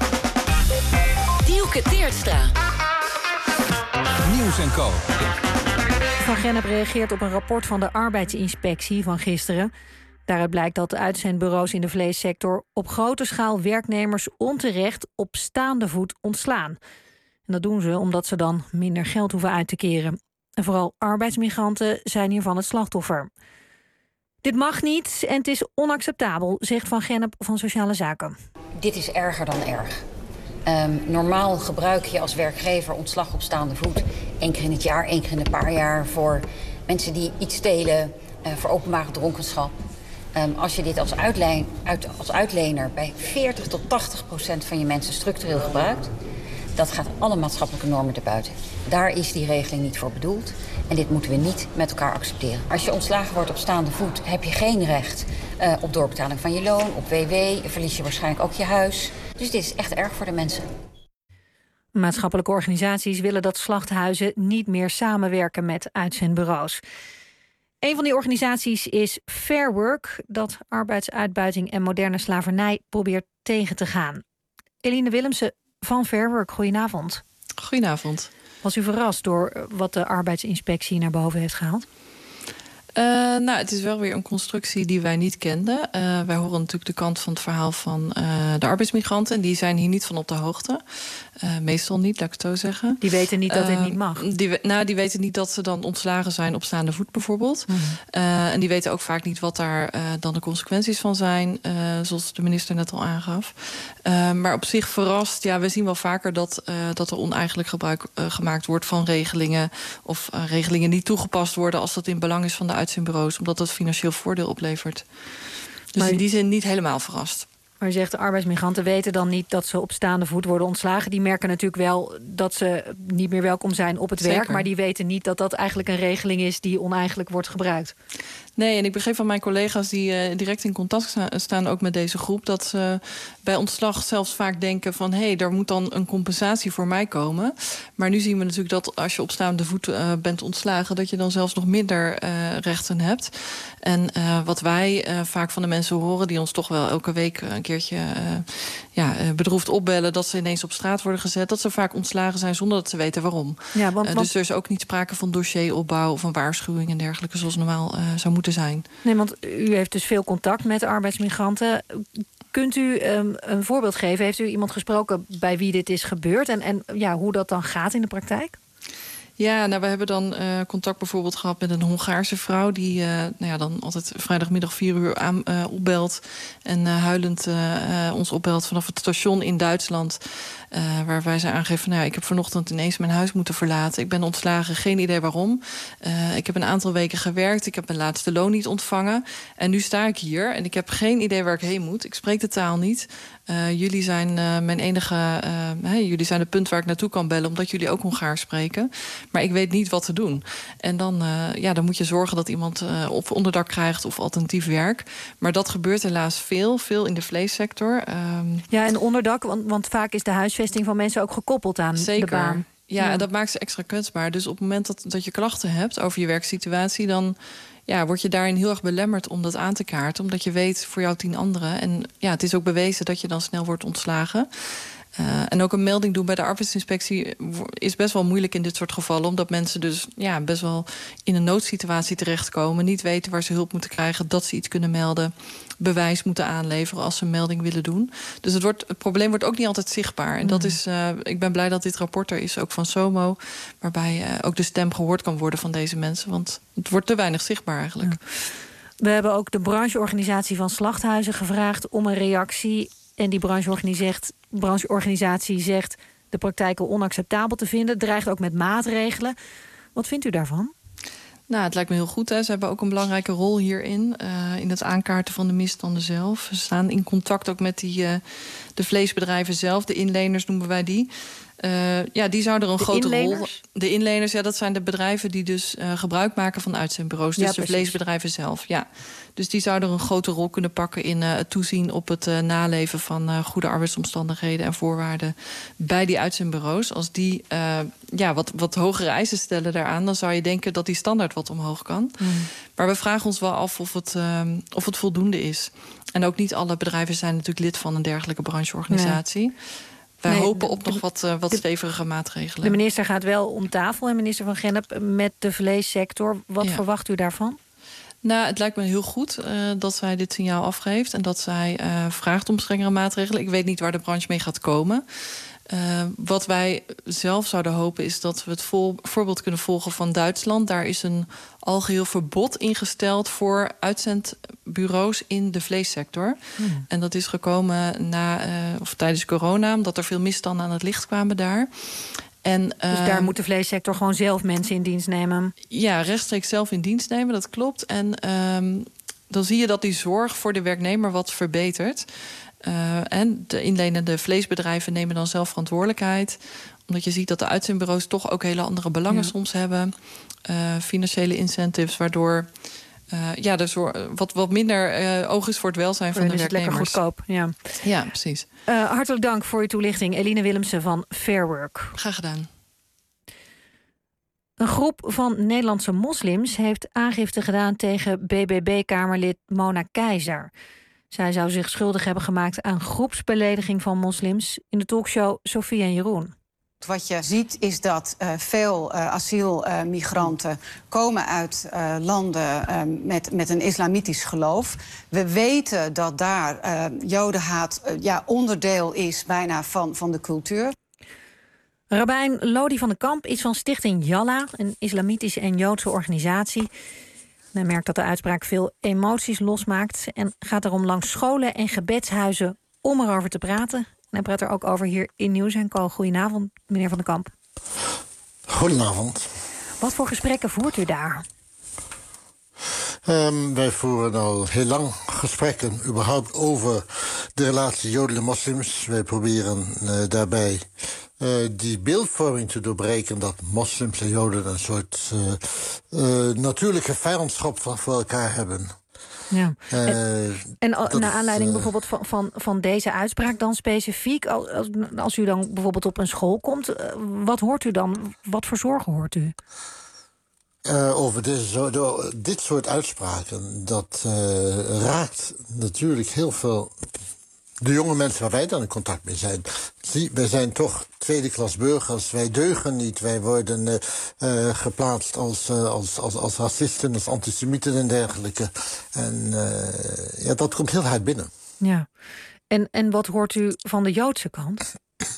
Dielke Teertstra. Nieuws en Co. Van Gennep reageert op een rapport van de arbeidsinspectie van gisteren. Daaruit blijkt dat de uitzendbureaus in de vleessector op grote schaal werknemers onterecht op staande voet ontslaan. En dat doen ze omdat ze dan minder geld hoeven uit te keren. En vooral arbeidsmigranten zijn hiervan het slachtoffer. Dit mag niet en het is onacceptabel, zegt Van Gennep van Sociale Zaken. Dit is erger dan erg. Um, normaal gebruik je als werkgever ontslag op staande voet één keer in het jaar, één keer in een paar jaar voor mensen die iets stelen, uh, voor openbare dronkenschap. Um, als je dit als, uitleen, uit, als uitlener bij veertig tot tachtig procent van je mensen structureel gebruikt, Dat gaat alle maatschappelijke normen erbuiten. Daar is die regeling niet voor bedoeld. En dit moeten we niet met elkaar accepteren. Als je ontslagen wordt op staande voet, heb je geen recht uh, op doorbetaling van je loon, op W W, verlies je waarschijnlijk ook je huis. Dus dit is echt erg voor de mensen. Maatschappelijke organisaties willen dat slachthuizen niet meer samenwerken met uitzendbureaus. Een van die organisaties is Fair Work, dat arbeidsuitbuiting en moderne slavernij probeert tegen te gaan. Eline Willemsen van Fair Work, goedenavond. Goedenavond. Was u verrast door wat de arbeidsinspectie naar boven heeft gehaald? Uh, nou, het is wel weer een constructie die wij niet kenden. Uh, wij horen natuurlijk de kant van het verhaal van uh, de arbeidsmigranten. En die zijn hier niet van op de hoogte. Uh, meestal niet, laat ik het zo zeggen. Die weten niet dat dit uh, niet mag? Die, nou, die weten niet dat ze dan ontslagen zijn op staande voet bijvoorbeeld. Mm. Uh, en die weten ook vaak niet wat daar uh, dan de consequenties van zijn. Uh, zoals de minister net al aangaf. Uh, maar op zich verrast, ja, we zien wel vaker dat, uh, dat er oneigenlijk gebruik uh, gemaakt wordt van regelingen. Of uh, regelingen niet toegepast worden als dat in belang is van de uitzendbureaus, omdat dat financieel voordeel oplevert. Dus maar in die zin niet helemaal verrast. Maar je zegt, de arbeidsmigranten weten dan niet dat ze op staande voet worden ontslagen. Die merken natuurlijk wel dat ze niet meer welkom zijn op het Zeker. werk. Maar die weten niet dat dat eigenlijk een regeling is die oneigenlijk wordt gebruikt. Nee, en ik begreep van mijn collega's die uh, direct in contact staan ook met deze groep, dat ze bij ontslag zelfs vaak denken van hé, hey, daar moet dan een compensatie voor mij komen. Maar nu zien we natuurlijk dat als je op staande voet uh, bent ontslagen, dat je dan zelfs nog minder uh, rechten hebt. En uh, wat wij uh, vaak van de mensen horen, die ons toch wel elke week een keertje uh, ja, uh, bedroefd opbellen, dat ze ineens op straat worden gezet, dat ze vaak ontslagen zijn zonder dat ze weten waarom. Ja, want, uh, dus want... er is ook niet sprake van dossieropbouw of een waarschuwing en dergelijke, zoals normaal uh, zou moeten zijn. Nee, want u heeft dus veel contact met arbeidsmigranten. Kunt u um, een voorbeeld geven? Heeft u iemand gesproken bij wie dit is gebeurd? En, en ja, hoe dat dan gaat in de praktijk? Ja, nou, we hebben dan uh, contact bijvoorbeeld gehad met een Hongaarse vrouw die uh, nou ja, dan altijd vrijdagmiddag vier uur aan, uh, opbelt en uh, huilend uh, uh, ons opbelt vanaf het station in Duitsland. Uh, waarbij zij aangeeft van, nou ja, ik heb vanochtend ineens mijn huis moeten verlaten. Ik ben ontslagen, geen idee waarom. Uh, ik heb een aantal weken gewerkt, ik heb mijn laatste loon niet ontvangen. En nu sta ik hier en ik heb geen idee waar ik heen moet. Ik spreek de taal niet. Uh, jullie zijn uh, mijn enige, uh, hey, jullie zijn het punt waar ik naartoe kan bellen, omdat jullie ook Hongaars spreken. Maar ik weet niet wat te doen. En dan, uh, ja, dan moet je zorgen dat iemand uh, of onderdak krijgt of alternatief werk. Maar dat gebeurt helaas veel, veel in de vleessector. Um, ja, en onderdak, want, want vaak is de huisvesting van mensen ook gekoppeld aan zeker. de baan. Ja, ja, en dat maakt ze extra kwetsbaar. Dus op het moment dat, dat je klachten hebt over je werksituatie, dan ja, word je daarin heel erg belemmerd om dat aan te kaarten, omdat je weet voor jou tien anderen. En ja, het is ook bewezen dat je dan snel wordt ontslagen. Uh, en ook een melding doen bij de arbeidsinspectie is best wel moeilijk in dit soort gevallen, omdat mensen dus ja, best wel in een noodsituatie terechtkomen, niet weten waar ze hulp moeten krijgen, dat ze iets kunnen melden, bewijs moeten aanleveren als ze een melding willen doen. Dus het, wordt, het probleem wordt ook niet altijd zichtbaar. En dat is, uh, ik ben blij dat dit rapport er is, ook van SOMO, waarbij uh, ook de stem gehoord kan worden van deze mensen, want het wordt te weinig zichtbaar eigenlijk. Ja. We hebben ook de brancheorganisatie van slachthuizen gevraagd om een reactie. En die brancheorganisatie zegt, brancheorganisatie zegt de praktijken onacceptabel te vinden. Dreigt ook met maatregelen. Wat vindt u daarvan? Nou, het lijkt me heel goed. Hè. Ze hebben ook een belangrijke rol hierin. Uh, in het aankaarten van de misstanden zelf. Ze staan in contact ook met die, uh, de vleesbedrijven zelf. De inleners noemen wij die. Uh, ja, die zouden er een de grote inleners? rol. De inleners, ja, dat zijn de bedrijven die dus uh, gebruik maken van uitzendbureaus. Dus ja, de vleesbedrijven zelf. Ja. Dus die zouden er een grote rol kunnen pakken in uh, het toezien op het uh, naleven van uh, goede arbeidsomstandigheden en voorwaarden bij die uitzendbureaus. Als die uh, ja, wat, wat hogere eisen stellen daaraan, dan zou je denken dat die standaard wat omhoog kan. Mm. Maar we vragen ons wel af of het, uh, of het voldoende is. En ook niet alle bedrijven zijn natuurlijk lid van een dergelijke brancheorganisatie. Nee. Wij nee, hopen op de, nog wat, uh, wat de, stevige maatregelen. De minister gaat wel om tafel, en minister Van Gennep, met de vleessector. Wat ja. verwacht u daarvan? Nou, het lijkt me heel goed uh, dat zij dit signaal afgeeft en dat zij uh, vraagt om strengere maatregelen. Ik weet niet waar de branche mee gaat komen. Uh, wat wij zelf zouden hopen is dat we het vol, voorbeeld kunnen volgen van Duitsland. Daar is een algeheel verbod ingesteld voor uitzendbureaus in de vleessector. Hmm. En dat is gekomen na, uh, of tijdens corona, omdat er veel misstanden aan het licht kwamen daar. En, uh, dus daar moet de vleessector gewoon zelf mensen in dienst nemen? Ja, rechtstreeks zelf in dienst nemen, dat klopt. En um, dan zie je dat die zorg voor de werknemer wat verbetert. Uh, en de inlenende vleesbedrijven nemen dan zelf verantwoordelijkheid. Omdat je ziet dat de uitzendbureaus toch ook hele andere belangen ja. soms hebben. Uh, financiële incentives, waardoor uh, ja, er zo, wat, wat minder uh, oog is voor het welzijn van de werknemers. Lekker goedkoop. Ja, ja precies. Uh, hartelijk dank voor uw toelichting. Eline Willemsen van Fair Work. Graag gedaan. Een groep van Nederlandse moslims heeft aangifte gedaan tegen B B B-kamerlid Mona Keizer. Zij zou zich schuldig hebben gemaakt aan groepsbelediging van moslims in de talkshow Sophie en Jeroen. Wat je ziet is dat uh, veel uh, asielmigranten uh, komen uit uh, landen uh, met, met een islamitisch geloof. We weten dat daar uh, jodenhaat uh, ja, onderdeel is bijna van, van de cultuur. Rabbijn Lodi van den Kamp is van Stichting Yalla, een islamitische en joodse organisatie. Hij merkt dat de uitspraak veel emoties losmaakt en gaat daarom langs scholen en gebedshuizen om erover te praten. En hij praat er ook over hier in Nieuws en Co. Goedenavond, meneer Van den Kamp. Goedenavond. Wat voor gesprekken voert u daar? Um, wij voeren al heel lang gesprekken überhaupt over de relatie Joden en moslims. Wij proberen uh, daarbij uh, die beeldvorming te doorbreken dat moslims en Joden een soort uh, uh, natuurlijke vijandschap voor, voor elkaar hebben. Ja. Uh, en en naar is, aanleiding uh, bijvoorbeeld van, van, van deze uitspraak dan specifiek, als, als u dan bijvoorbeeld op een school komt, uh, wat hoort u dan? Wat voor zorgen hoort u? Uh, over deze, door, dit soort uitspraken, dat uh, raakt natuurlijk heel veel de jonge mensen waar wij dan in contact mee zijn. Zie, wij zijn toch tweede klas burgers, wij deugen niet, wij worden uh, uh, geplaatst als, uh, als, als, als racisten, als antisemieten en dergelijke. En uh, ja, dat komt heel hard binnen. Ja, en, en wat hoort u van de Joodse kant?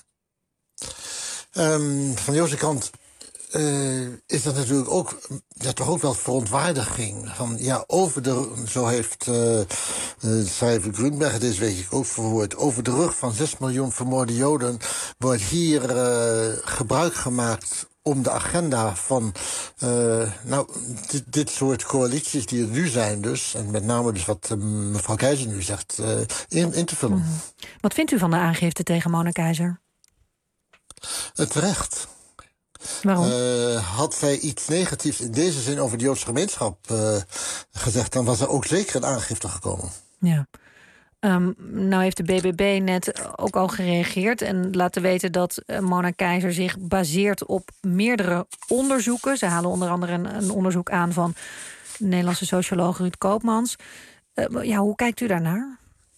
Um, van de Joodse kant Uh, is dat natuurlijk ook, ja, toch ook wel verontwaardiging. Van, ja, over de, zo heeft uh, uh, schrijver Grunberg deze week ook verwoord, over de rug van zes miljoen vermoorde Joden wordt hier uh, gebruik gemaakt om de agenda van uh, nou, dit, dit soort coalities die er nu zijn dus, en met name dus wat uh, mevrouw Keizer nu zegt, uh, in, in te vullen. Mm. Wat vindt u van de aangifte tegen Mona Keizer? Het terecht. Waarom? Uh, had zij iets negatiefs in deze zin over de Joodse gemeenschap uh, gezegd, dan was er ook zeker een aangifte gekomen. Ja. Um, nou heeft de B B B net ook al gereageerd en laten weten dat uh, Mona Keizer zich baseert op meerdere onderzoeken. Ze halen onder andere een, een onderzoek aan van de Nederlandse socioloog Ruud Koopmans. Uh, ja, hoe kijkt u daarnaar?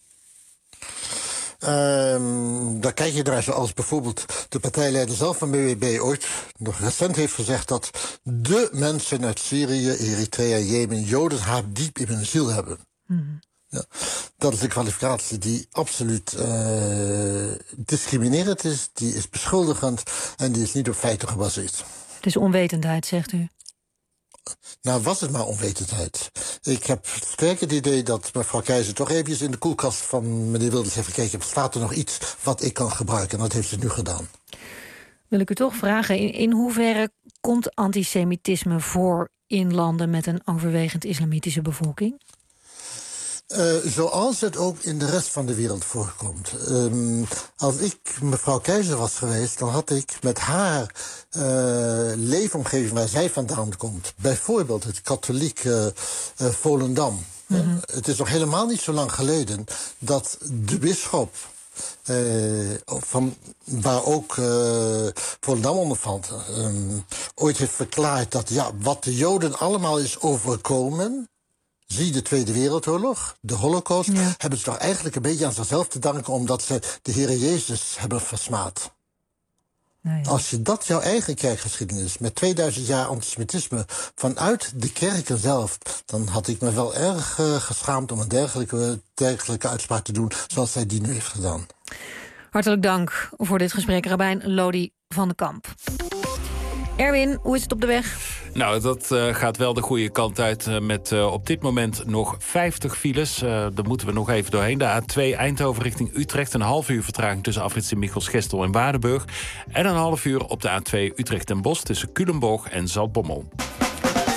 Um, daar kijk je naar zoals bijvoorbeeld de partijleider zelf van B B B ooit nog recent heeft gezegd dat de mensen uit Syrië, Eritrea, Jemen, Jodenhaat diep in hun ziel hebben. Mm. Ja, dat is een kwalificatie die absoluut uh, discriminerend is, die is beschuldigend en die is niet op feiten gebaseerd. Het is onwetendheid, zegt u? Nou, was het maar onwetendheid. Ik heb sterk het idee dat mevrouw Keizer toch eventjes in de koelkast van meneer Wilders heeft gekeken, staat er nog iets wat ik kan gebruiken? En dat heeft ze nu gedaan. Wil ik u toch vragen, in, in hoeverre komt antisemitisme voor in landen met een overwegend islamitische bevolking? Uh, zoals het ook in de rest van de wereld voorkomt. Um, als ik mevrouw Keizer was geweest, dan had ik met haar uh, leefomgeving waar zij vandaan komt, bijvoorbeeld het katholieke uh, Volendam. Mm-hmm. Uh, het is nog helemaal niet zo lang geleden dat de bisschop, Uh, van, waar ook uh, Volendam onder valt, um, ooit heeft verklaard dat ja, wat de Joden allemaal is overkomen, zie de Tweede Wereldoorlog, de Holocaust, ja. hebben ze toch eigenlijk een beetje aan zichzelf te danken omdat ze de Heere Jezus hebben versmaad. Nee, ja. Als je dat jouw eigen kerkgeschiedenis met tweeduizend jaar antisemitisme vanuit de kerken zelf, dan had ik me wel erg uh, geschaamd om een dergelijke, dergelijke uitspraak te doen zoals zij die nu heeft gedaan. Hartelijk dank voor dit gesprek, Rabbijn Lodi van den Kamp. Erwin, hoe is het op de weg? Nou, dat uh, gaat wel de goede kant uit uh, met uh, op dit moment nog vijftig files. Uh, daar moeten we nog even doorheen. De A twee Eindhoven richting Utrecht. Een half uur vertraging tussen afrit Sint-Michels, Gestel en Waardenburg. En een half uur op de A twee Utrecht en Bosch tussen Culemborg en Zaltbommel.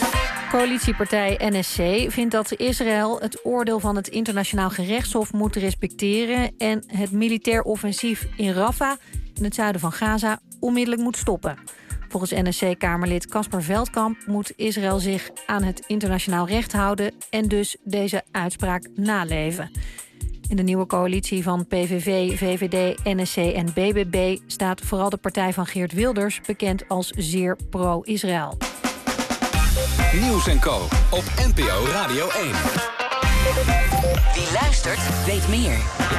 Coalitiepartij N S C vindt dat Israël het oordeel van het Internationaal Gerechtshof moet respecteren en het militair offensief in Rafah, in het zuiden van Gaza, onmiddellijk moet stoppen. Volgens N S C-kamerlid Caspar Veldkamp moet Israël zich aan het internationaal recht houden en dus deze uitspraak naleven. In de nieuwe coalitie van P V V, V V D, N S C en B B B staat vooral de partij van Geert Wilders bekend als zeer pro-Israël. Nieuws en Co. op N P O Radio één. Wie luistert, weet meer.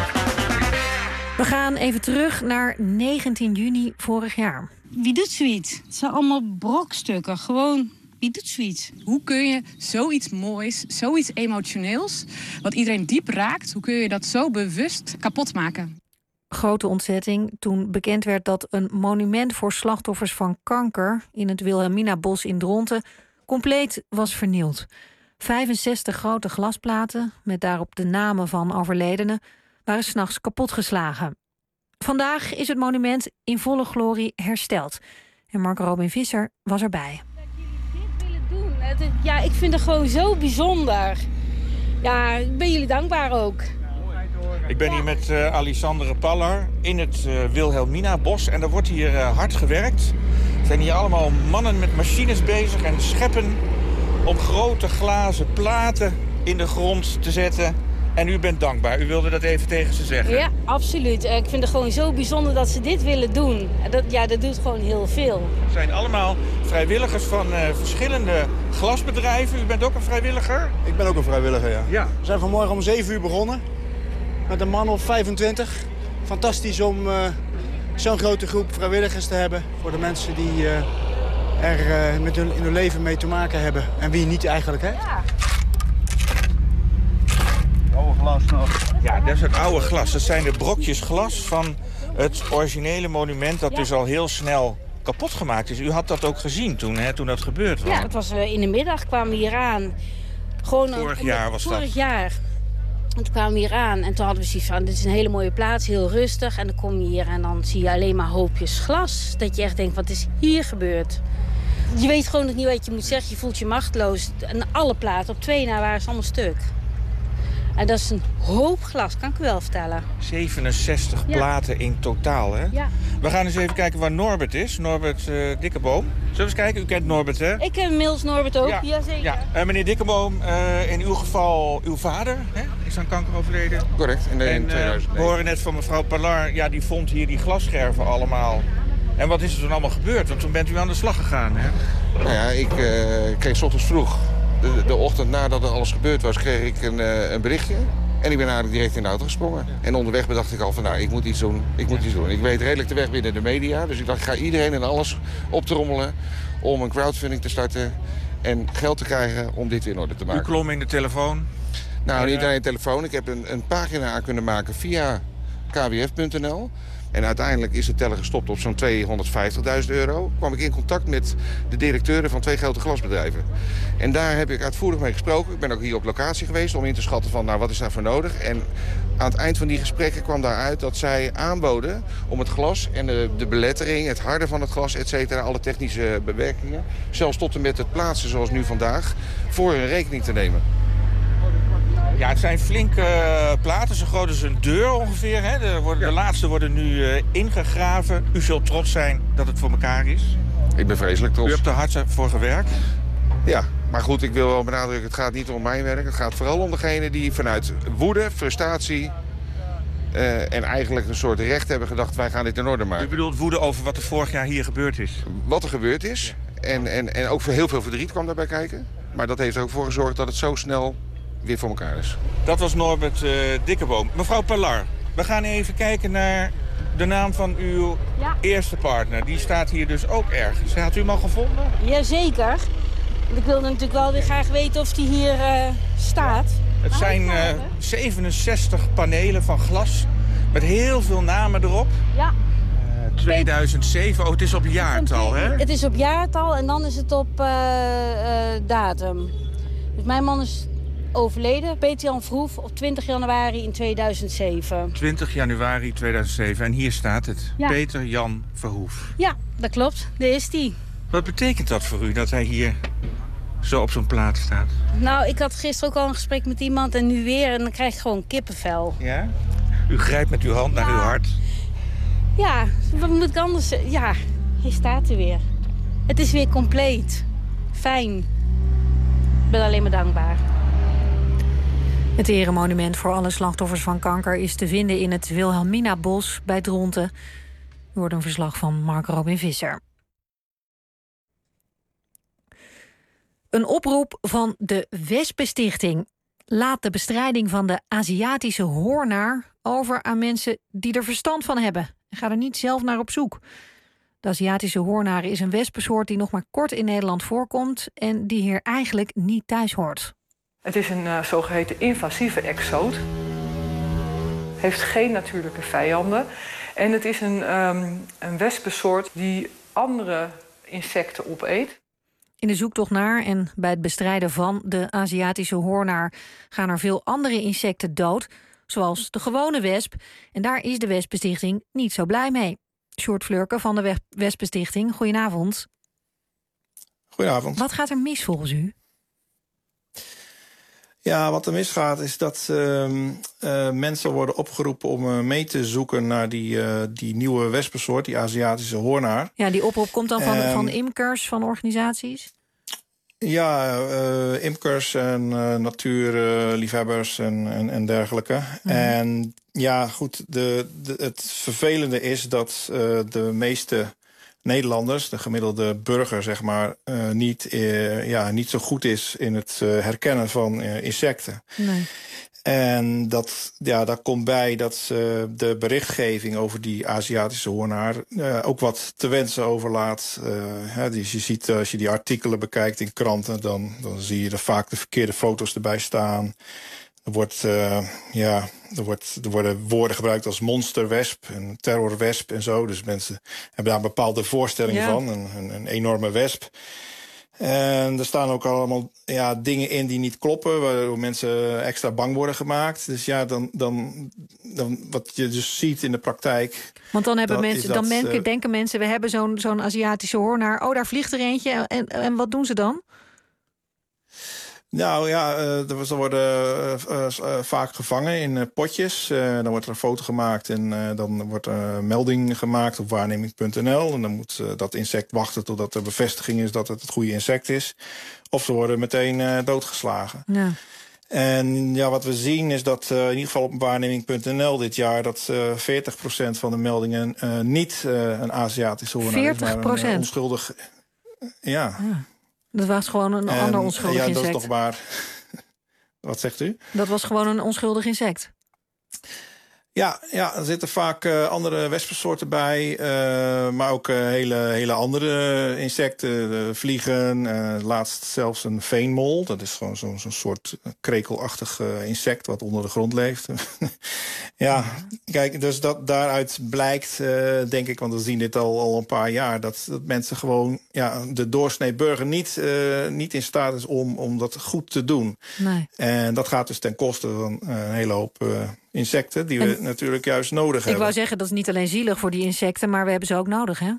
We gaan even terug naar negentien juni vorig jaar. Wie doet zoiets? Het zijn allemaal brokstukken. Gewoon, wie doet zoiets? Hoe kun je zoiets moois, zoiets emotioneels, wat iedereen diep raakt, hoe kun je dat zo bewust kapot maken? Grote ontzetting toen bekend werd dat een monument voor slachtoffers van kanker in het Wilhelminabos in Dronten compleet was vernield. vijfenzestig grote glasplaten met daarop de namen van overledenen waren 's nachts kapotgeslagen. Vandaag is het monument in volle glorie hersteld. En Mark Robin Visser was erbij. Dat jullie dit willen doen. Ja, ik vind het gewoon zo bijzonder. Ja, ik ben jullie dankbaar ook. Ik ben hier met uh, Alessandre Pallar in het uh, Wilhelminabos. En er wordt hier uh, hard gewerkt. Er zijn hier allemaal mannen met machines bezig en scheppen om grote glazen platen in de grond te zetten. En u bent dankbaar. U wilde dat even tegen ze zeggen. Ja, absoluut. Ik vind het gewoon zo bijzonder dat ze dit willen doen. Dat, ja, dat doet gewoon heel veel. Het zijn allemaal vrijwilligers van uh, verschillende glasbedrijven. U bent ook een vrijwilliger? Ik ben ook een vrijwilliger, ja. ja. We zijn vanmorgen om zeven uur begonnen. Met een man of vijfentwintig. Fantastisch om uh, zo'n grote groep vrijwilligers te hebben. Voor de mensen die uh, er uh, met hun, in hun leven mee te maken hebben. En wie niet eigenlijk, hè? Ja. Oude glas nog. Ja, dat is het oude glas. Dat zijn de brokjes glas van het originele monument dat ja. dus al heel snel kapot gemaakt is. U had dat ook gezien toen, hè, toen dat gebeurd was. Ja, dat was uh, in de middag kwamen we hier aan. Gewoon vorig een, jaar was vorig dat? Vorig jaar. En toen kwamen we hier aan en toen hadden we zoiets van, dit is een hele mooie plaats, heel rustig. En dan kom je hier en dan zie je alleen maar hoopjes glas. Dat je echt denkt, wat is hier gebeurd? Je weet gewoon nog niet wat je moet zeggen, je voelt je machteloos. En alle platen, op twee na waren ze allemaal stuk. En dat is een hoop glas, kan ik u wel vertellen. zevenenzestig ja. platen in totaal, hè? Ja. We gaan eens even kijken waar Norbert is. Norbert uh, Dikkeboom. Zullen we eens kijken? U kent Norbert, hè? Ik ken inmiddels Norbert ook, ja. Jazeker. Ja. Uh, meneer Dikkeboom, uh, in uw geval uw vader, hè? Is aan kanker overleden? Correct, in, de, in en, uh, tweeduizend. We horen net van mevrouw Pallar, ja, die vond hier die glasscherven allemaal. En wat is er toen allemaal gebeurd? Want toen bent u aan de slag gegaan, hè? Nou ja, ik uh, kreeg 's ochtends vroeg. De, de ochtend nadat er alles gebeurd was, kreeg ik een, uh, een berichtje. En ik ben eigenlijk direct in de auto gesprongen. En onderweg bedacht ik al van, nou, ik moet iets doen. Ik moet iets doen. Ik weet redelijk de weg binnen de media. Dus ik dacht, ik ga iedereen en alles optrommelen om een crowdfunding te starten en geld te krijgen om dit in orde te maken. U klom in de telefoon? Nou, niet alleen de telefoon. Ik heb een, een pagina aan kunnen maken via k w f punt n l. En uiteindelijk is de teller gestopt op zo'n tweehonderdvijftigduizend euro. Kwam ik in contact met de directeuren van twee grote glasbedrijven. En daar heb ik uitvoerig mee gesproken. Ik ben ook hier op locatie geweest om in te schatten van, nou, wat is daarvoor nodig. En aan het eind van die gesprekken kwam daaruit dat zij aanboden om het glas en de, de belettering, het harde van het glas, et cetera, alle technische bewerkingen, zelfs tot en met het plaatsen zoals nu vandaag, voor hun rekening te nemen. Ja, het zijn flinke uh, platen, zo groot als een deur ongeveer. Hè? De, worden, ja. de laatste worden nu uh, ingegraven. U zult trots zijn dat het voor elkaar is. Ik ben vreselijk trots. U hebt er hard voor gewerkt. Ja, maar goed, ik wil wel benadrukken, het gaat niet om mijn werk. Het gaat vooral om degene die vanuit woede, frustratie uh, en eigenlijk een soort recht hebben gedacht, wij gaan dit in orde maken. U bedoelt woede over wat er vorig jaar hier gebeurd is? Wat er gebeurd is. En, en, en ook heel veel verdriet kwam daarbij kijken. Maar dat heeft er ook voor gezorgd dat het zo snel weer voor elkaar is. Dat was Norbert uh, Dikkeboom. Mevrouw Pallar, we gaan even kijken naar de naam van uw ja. eerste partner. Die staat hier dus ook ergens. Had u hem al gevonden? Jazeker. Ik wilde natuurlijk wel weer graag weten of die hier uh, staat. Het zijn uh, zevenenzestig panelen van glas met heel veel namen erop. Ja. Uh, tweeduizend zeven, oh, het is op jaartal, hè? Het is op jaartal en dan is het op uh, uh, datum. Dus mijn man is overleden, Peter-Jan Verhoef, op twintig januari in tweeduizend zeven. twintig januari tweeduizend zeven. En hier staat het. Ja. Peter-Jan Verhoef. Ja, dat klopt. Daar is die. Wat betekent dat voor u, dat hij hier zo op zo'n plaat staat? Nou, ik had gisteren ook al een gesprek met iemand en nu weer. En dan krijg ik gewoon kippenvel. Ja? U grijpt met uw hand naar ja. uw hart. Ja, wat moet ik anders zeggen? Ja, hier staat hij weer. Het is weer compleet. Fijn. Ik ben alleen maar dankbaar. Het eremonument voor alle slachtoffers van kanker is te vinden in het Wilhelmina-bos bij Dronten. Er wordt een verslag van Mark Robin Visser. Een oproep van de Wespenstichting. Laat de bestrijding van de Aziatische hoornaar over aan mensen die er verstand van hebben. En ga er niet zelf naar op zoek. De Aziatische hoornaar is een wespensoort die nog maar kort in Nederland voorkomt en die hier eigenlijk niet thuis hoort. Het is een uh, zogeheten invasieve exoot. Heeft geen natuurlijke vijanden. En het is een, um, een wespensoort die andere insecten opeet. In de zoektocht naar en bij het bestrijden van de Aziatische hoornaar gaan er veel andere insecten dood, zoals de gewone wesp. En daar is de Wespenstichting niet zo blij mee. Sjoerd Flurke van de Wespenstichting, goedenavond. Goedenavond. Wat gaat er mis volgens u? Ja, wat er misgaat is dat uh, uh, mensen worden opgeroepen om uh, mee te zoeken naar die, uh, die nieuwe wespensoort, die Aziatische hoornaar. Ja, die oproep komt dan van, um, van imkers, van organisaties? Ja, uh, imkers en uh, natuurliefhebbers uh, en, en, en dergelijke. Mm. En ja, goed, de, de, het vervelende is dat uh, de meeste Nederlanders, de gemiddelde burger, zeg maar, uh, niet, uh, ja, niet zo goed is in het uh, herkennen van uh, insecten. Nee. En dat, ja, daar komt bij dat uh, de berichtgeving over die Aziatische hoornaar uh, ook wat te wensen overlaat. Uh, hè, dus je ziet, uh, als je die artikelen bekijkt in kranten, dan, dan zie je er vaak de verkeerde foto's erbij staan. Er, wordt, uh, ja, er, wordt, er worden woorden gebruikt als monsterwesp en terrorwesp en zo. Dus mensen hebben daar bepaalde voorstellingen ja. van. Een, een, een enorme wesp. En er staan ook allemaal ja, dingen in die niet kloppen, waardoor mensen extra bang worden gemaakt. Dus ja, dan, dan, dan wat je dus ziet in de praktijk. Want dan hebben mensen, dat, dan men, uh, denken mensen, we hebben zo'n zo'n Aziatische hoornaar. Oh, daar vliegt er eentje. En, en wat doen ze dan? Nou ja, uh, ze worden uh, uh, uh, vaak gevangen in uh, potjes. Uh, dan wordt er een foto gemaakt en uh, dan wordt er een melding gemaakt op waarneming punt n l. En dan moet uh, dat insect wachten totdat er bevestiging is dat het het goede insect is. Of ze worden meteen uh, doodgeslagen. Ja. En ja, wat we zien is dat uh, in ieder geval op waarneming punt n l dit jaar dat uh, veertig procent van de meldingen uh, niet uh, een Aziatische hoornaar is, maar een uh, onschuldig. Ja. ja. Dat was gewoon een en, ander onschuldig ja, insect. Ja, dat is toch maar. Wat zegt u? Dat was gewoon een onschuldig insect. Ja, ja, er zitten vaak uh, andere wespensoorten bij. Uh, maar ook uh, hele, hele andere insecten. Uh, vliegen. Uh, laatst zelfs een veenmol. Dat is gewoon zo'n zo'n soort krekelachtig uh, insect wat onder de grond leeft. Ja, kijk, dus dat daaruit blijkt, uh, denk ik, want we zien dit al, al een paar jaar, dat, dat mensen gewoon, ja, de doorsnee burger niet, uh, niet in staat is om, om dat goed te doen. Nee. En dat gaat dus ten koste van uh, een hele hoop uh, insecten die we en, natuurlijk juist nodig ik hebben. Ik wou zeggen, dat is niet alleen zielig voor die insecten, maar we hebben ze ook nodig, hè?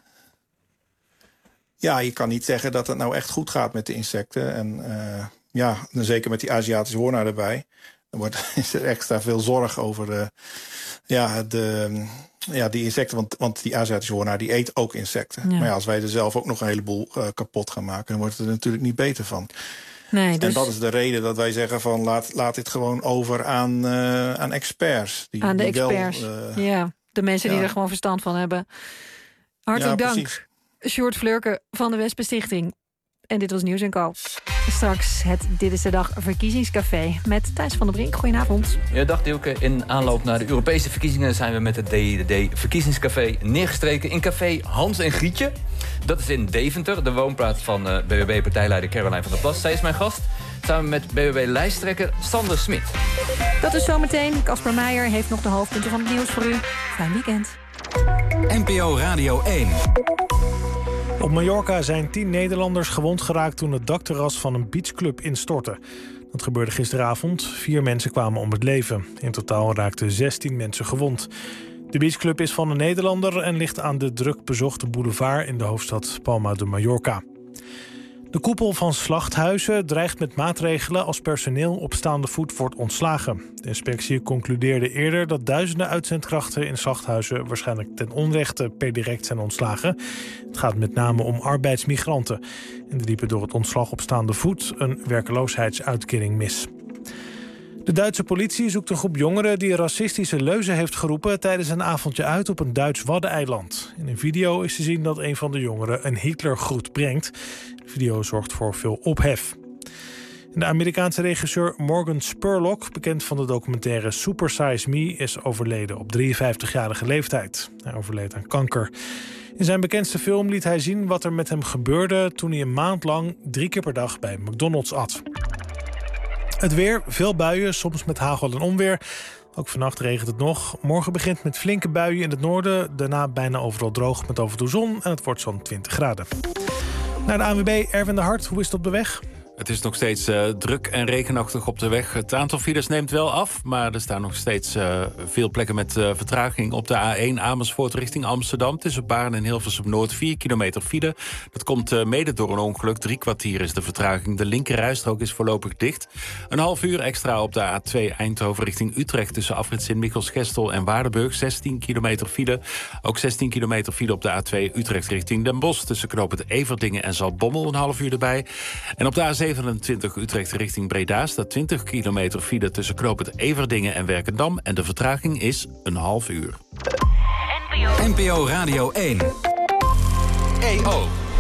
Ja, je kan niet zeggen dat het nou echt goed gaat met de insecten. En uh, ja, zeker met die Aziatische hoornaar erbij. Er wordt, is er extra veel zorg over de, ja, de, ja, die insecten. Want, want die Aziatische hoornaar die eet ook insecten. Ja. Maar ja, als wij er zelf ook nog een heleboel uh, kapot gaan maken, dan wordt het er natuurlijk niet beter van. Nee, dus... En dat is de reden dat wij zeggen van laat, laat dit gewoon over aan, uh, aan experts. Die, aan de die experts, wel, uh, ja. De mensen ja. die er gewoon verstand van hebben. Hartelijk ja, dank, Sjoerd Flurke van de Wespenstichting. En dit was Nieuws en Co. Straks het Dit is de Dag verkiezingscafé met Thijs van der Brink. Goedenavond. Ja, dag Dielke. In aanloop naar de Europese verkiezingen zijn we met het D I D D verkiezingscafé neergestreken in café Hans en Grietje. Dat is in Deventer, de woonplaats van uh, B B B-partijleider Caroline van der Plas. Zij is mijn gast, samen met B B B-lijsttrekker Sander Smit. Dat is zometeen. Casper Meijer heeft nog de hoofdpunten van het nieuws voor u. Fijn weekend. N P O Radio één. Op Mallorca zijn tien Nederlanders gewond geraakt toen het dakterras van een beachclub instortte. Dat gebeurde gisteravond. Vier mensen kwamen om het leven. In totaal raakten zestien mensen gewond. De beachclub is van een Nederlander en ligt aan de druk bezochte boulevard in de hoofdstad Palma de Mallorca. De koepel van slachthuizen dreigt met maatregelen als personeel op staande voet wordt ontslagen. De inspectie concludeerde eerder dat duizenden uitzendkrachten in slachthuizen waarschijnlijk ten onrechte per direct zijn ontslagen. Het gaat met name om arbeidsmigranten. En die liepen door het ontslag op staande voet een werkloosheidsuitkering mis. De Duitse politie zoekt een groep jongeren die racistische leuzen heeft geroepen tijdens een avondje uit op een Duits waddeneiland. In een video is te zien dat een van de jongeren een Hitlergroet brengt. De video zorgt voor veel ophef. De Amerikaanse regisseur Morgan Spurlock, bekend van de documentaire Super Size Me, is overleden op drieënvijftigjarige leeftijd. Hij overleed aan kanker. In zijn bekendste film liet hij zien wat er met hem gebeurde toen hij een maand lang drie keer per dag bij McDonald's at. Het weer, veel buien, soms met hagel en onweer. Ook vannacht regent het nog. Morgen begint met flinke buien in het noorden. Daarna bijna overal droog met af en toe zon. En het wordt zo'n twintig graden. Naar de A N W B, Erwin de Hart. Hoe is het op de weg? Het is nog steeds uh, druk en regenachtig op de weg. Het aantal files neemt wel af, maar er staan nog steeds uh, veel plekken met uh, vertraging. Op de A één Amersfoort richting Amsterdam. Tussen Baarn en Hilversum Noord vier kilometer file. Dat komt uh, mede door een ongeluk. Drie kwartier is de vertraging. De linkerrijstrook is voorlopig dicht. Een half uur extra op de A twee Eindhoven richting Utrecht. Tussen afrit Sint-Michels-Gestel en Waardenburg. zestien kilometer file. Ook zestien kilometer file op de A twee Utrecht richting Den Bosch. Tussen knooppunt Everdingen en Zaltbommel een half uur erbij. En op de A zevenentwintig Utrecht richting Breda staat twintig kilometer file tussen knooppunt Everdingen en Werkendam. En de vertraging is een half uur. N P O Radio één. E O.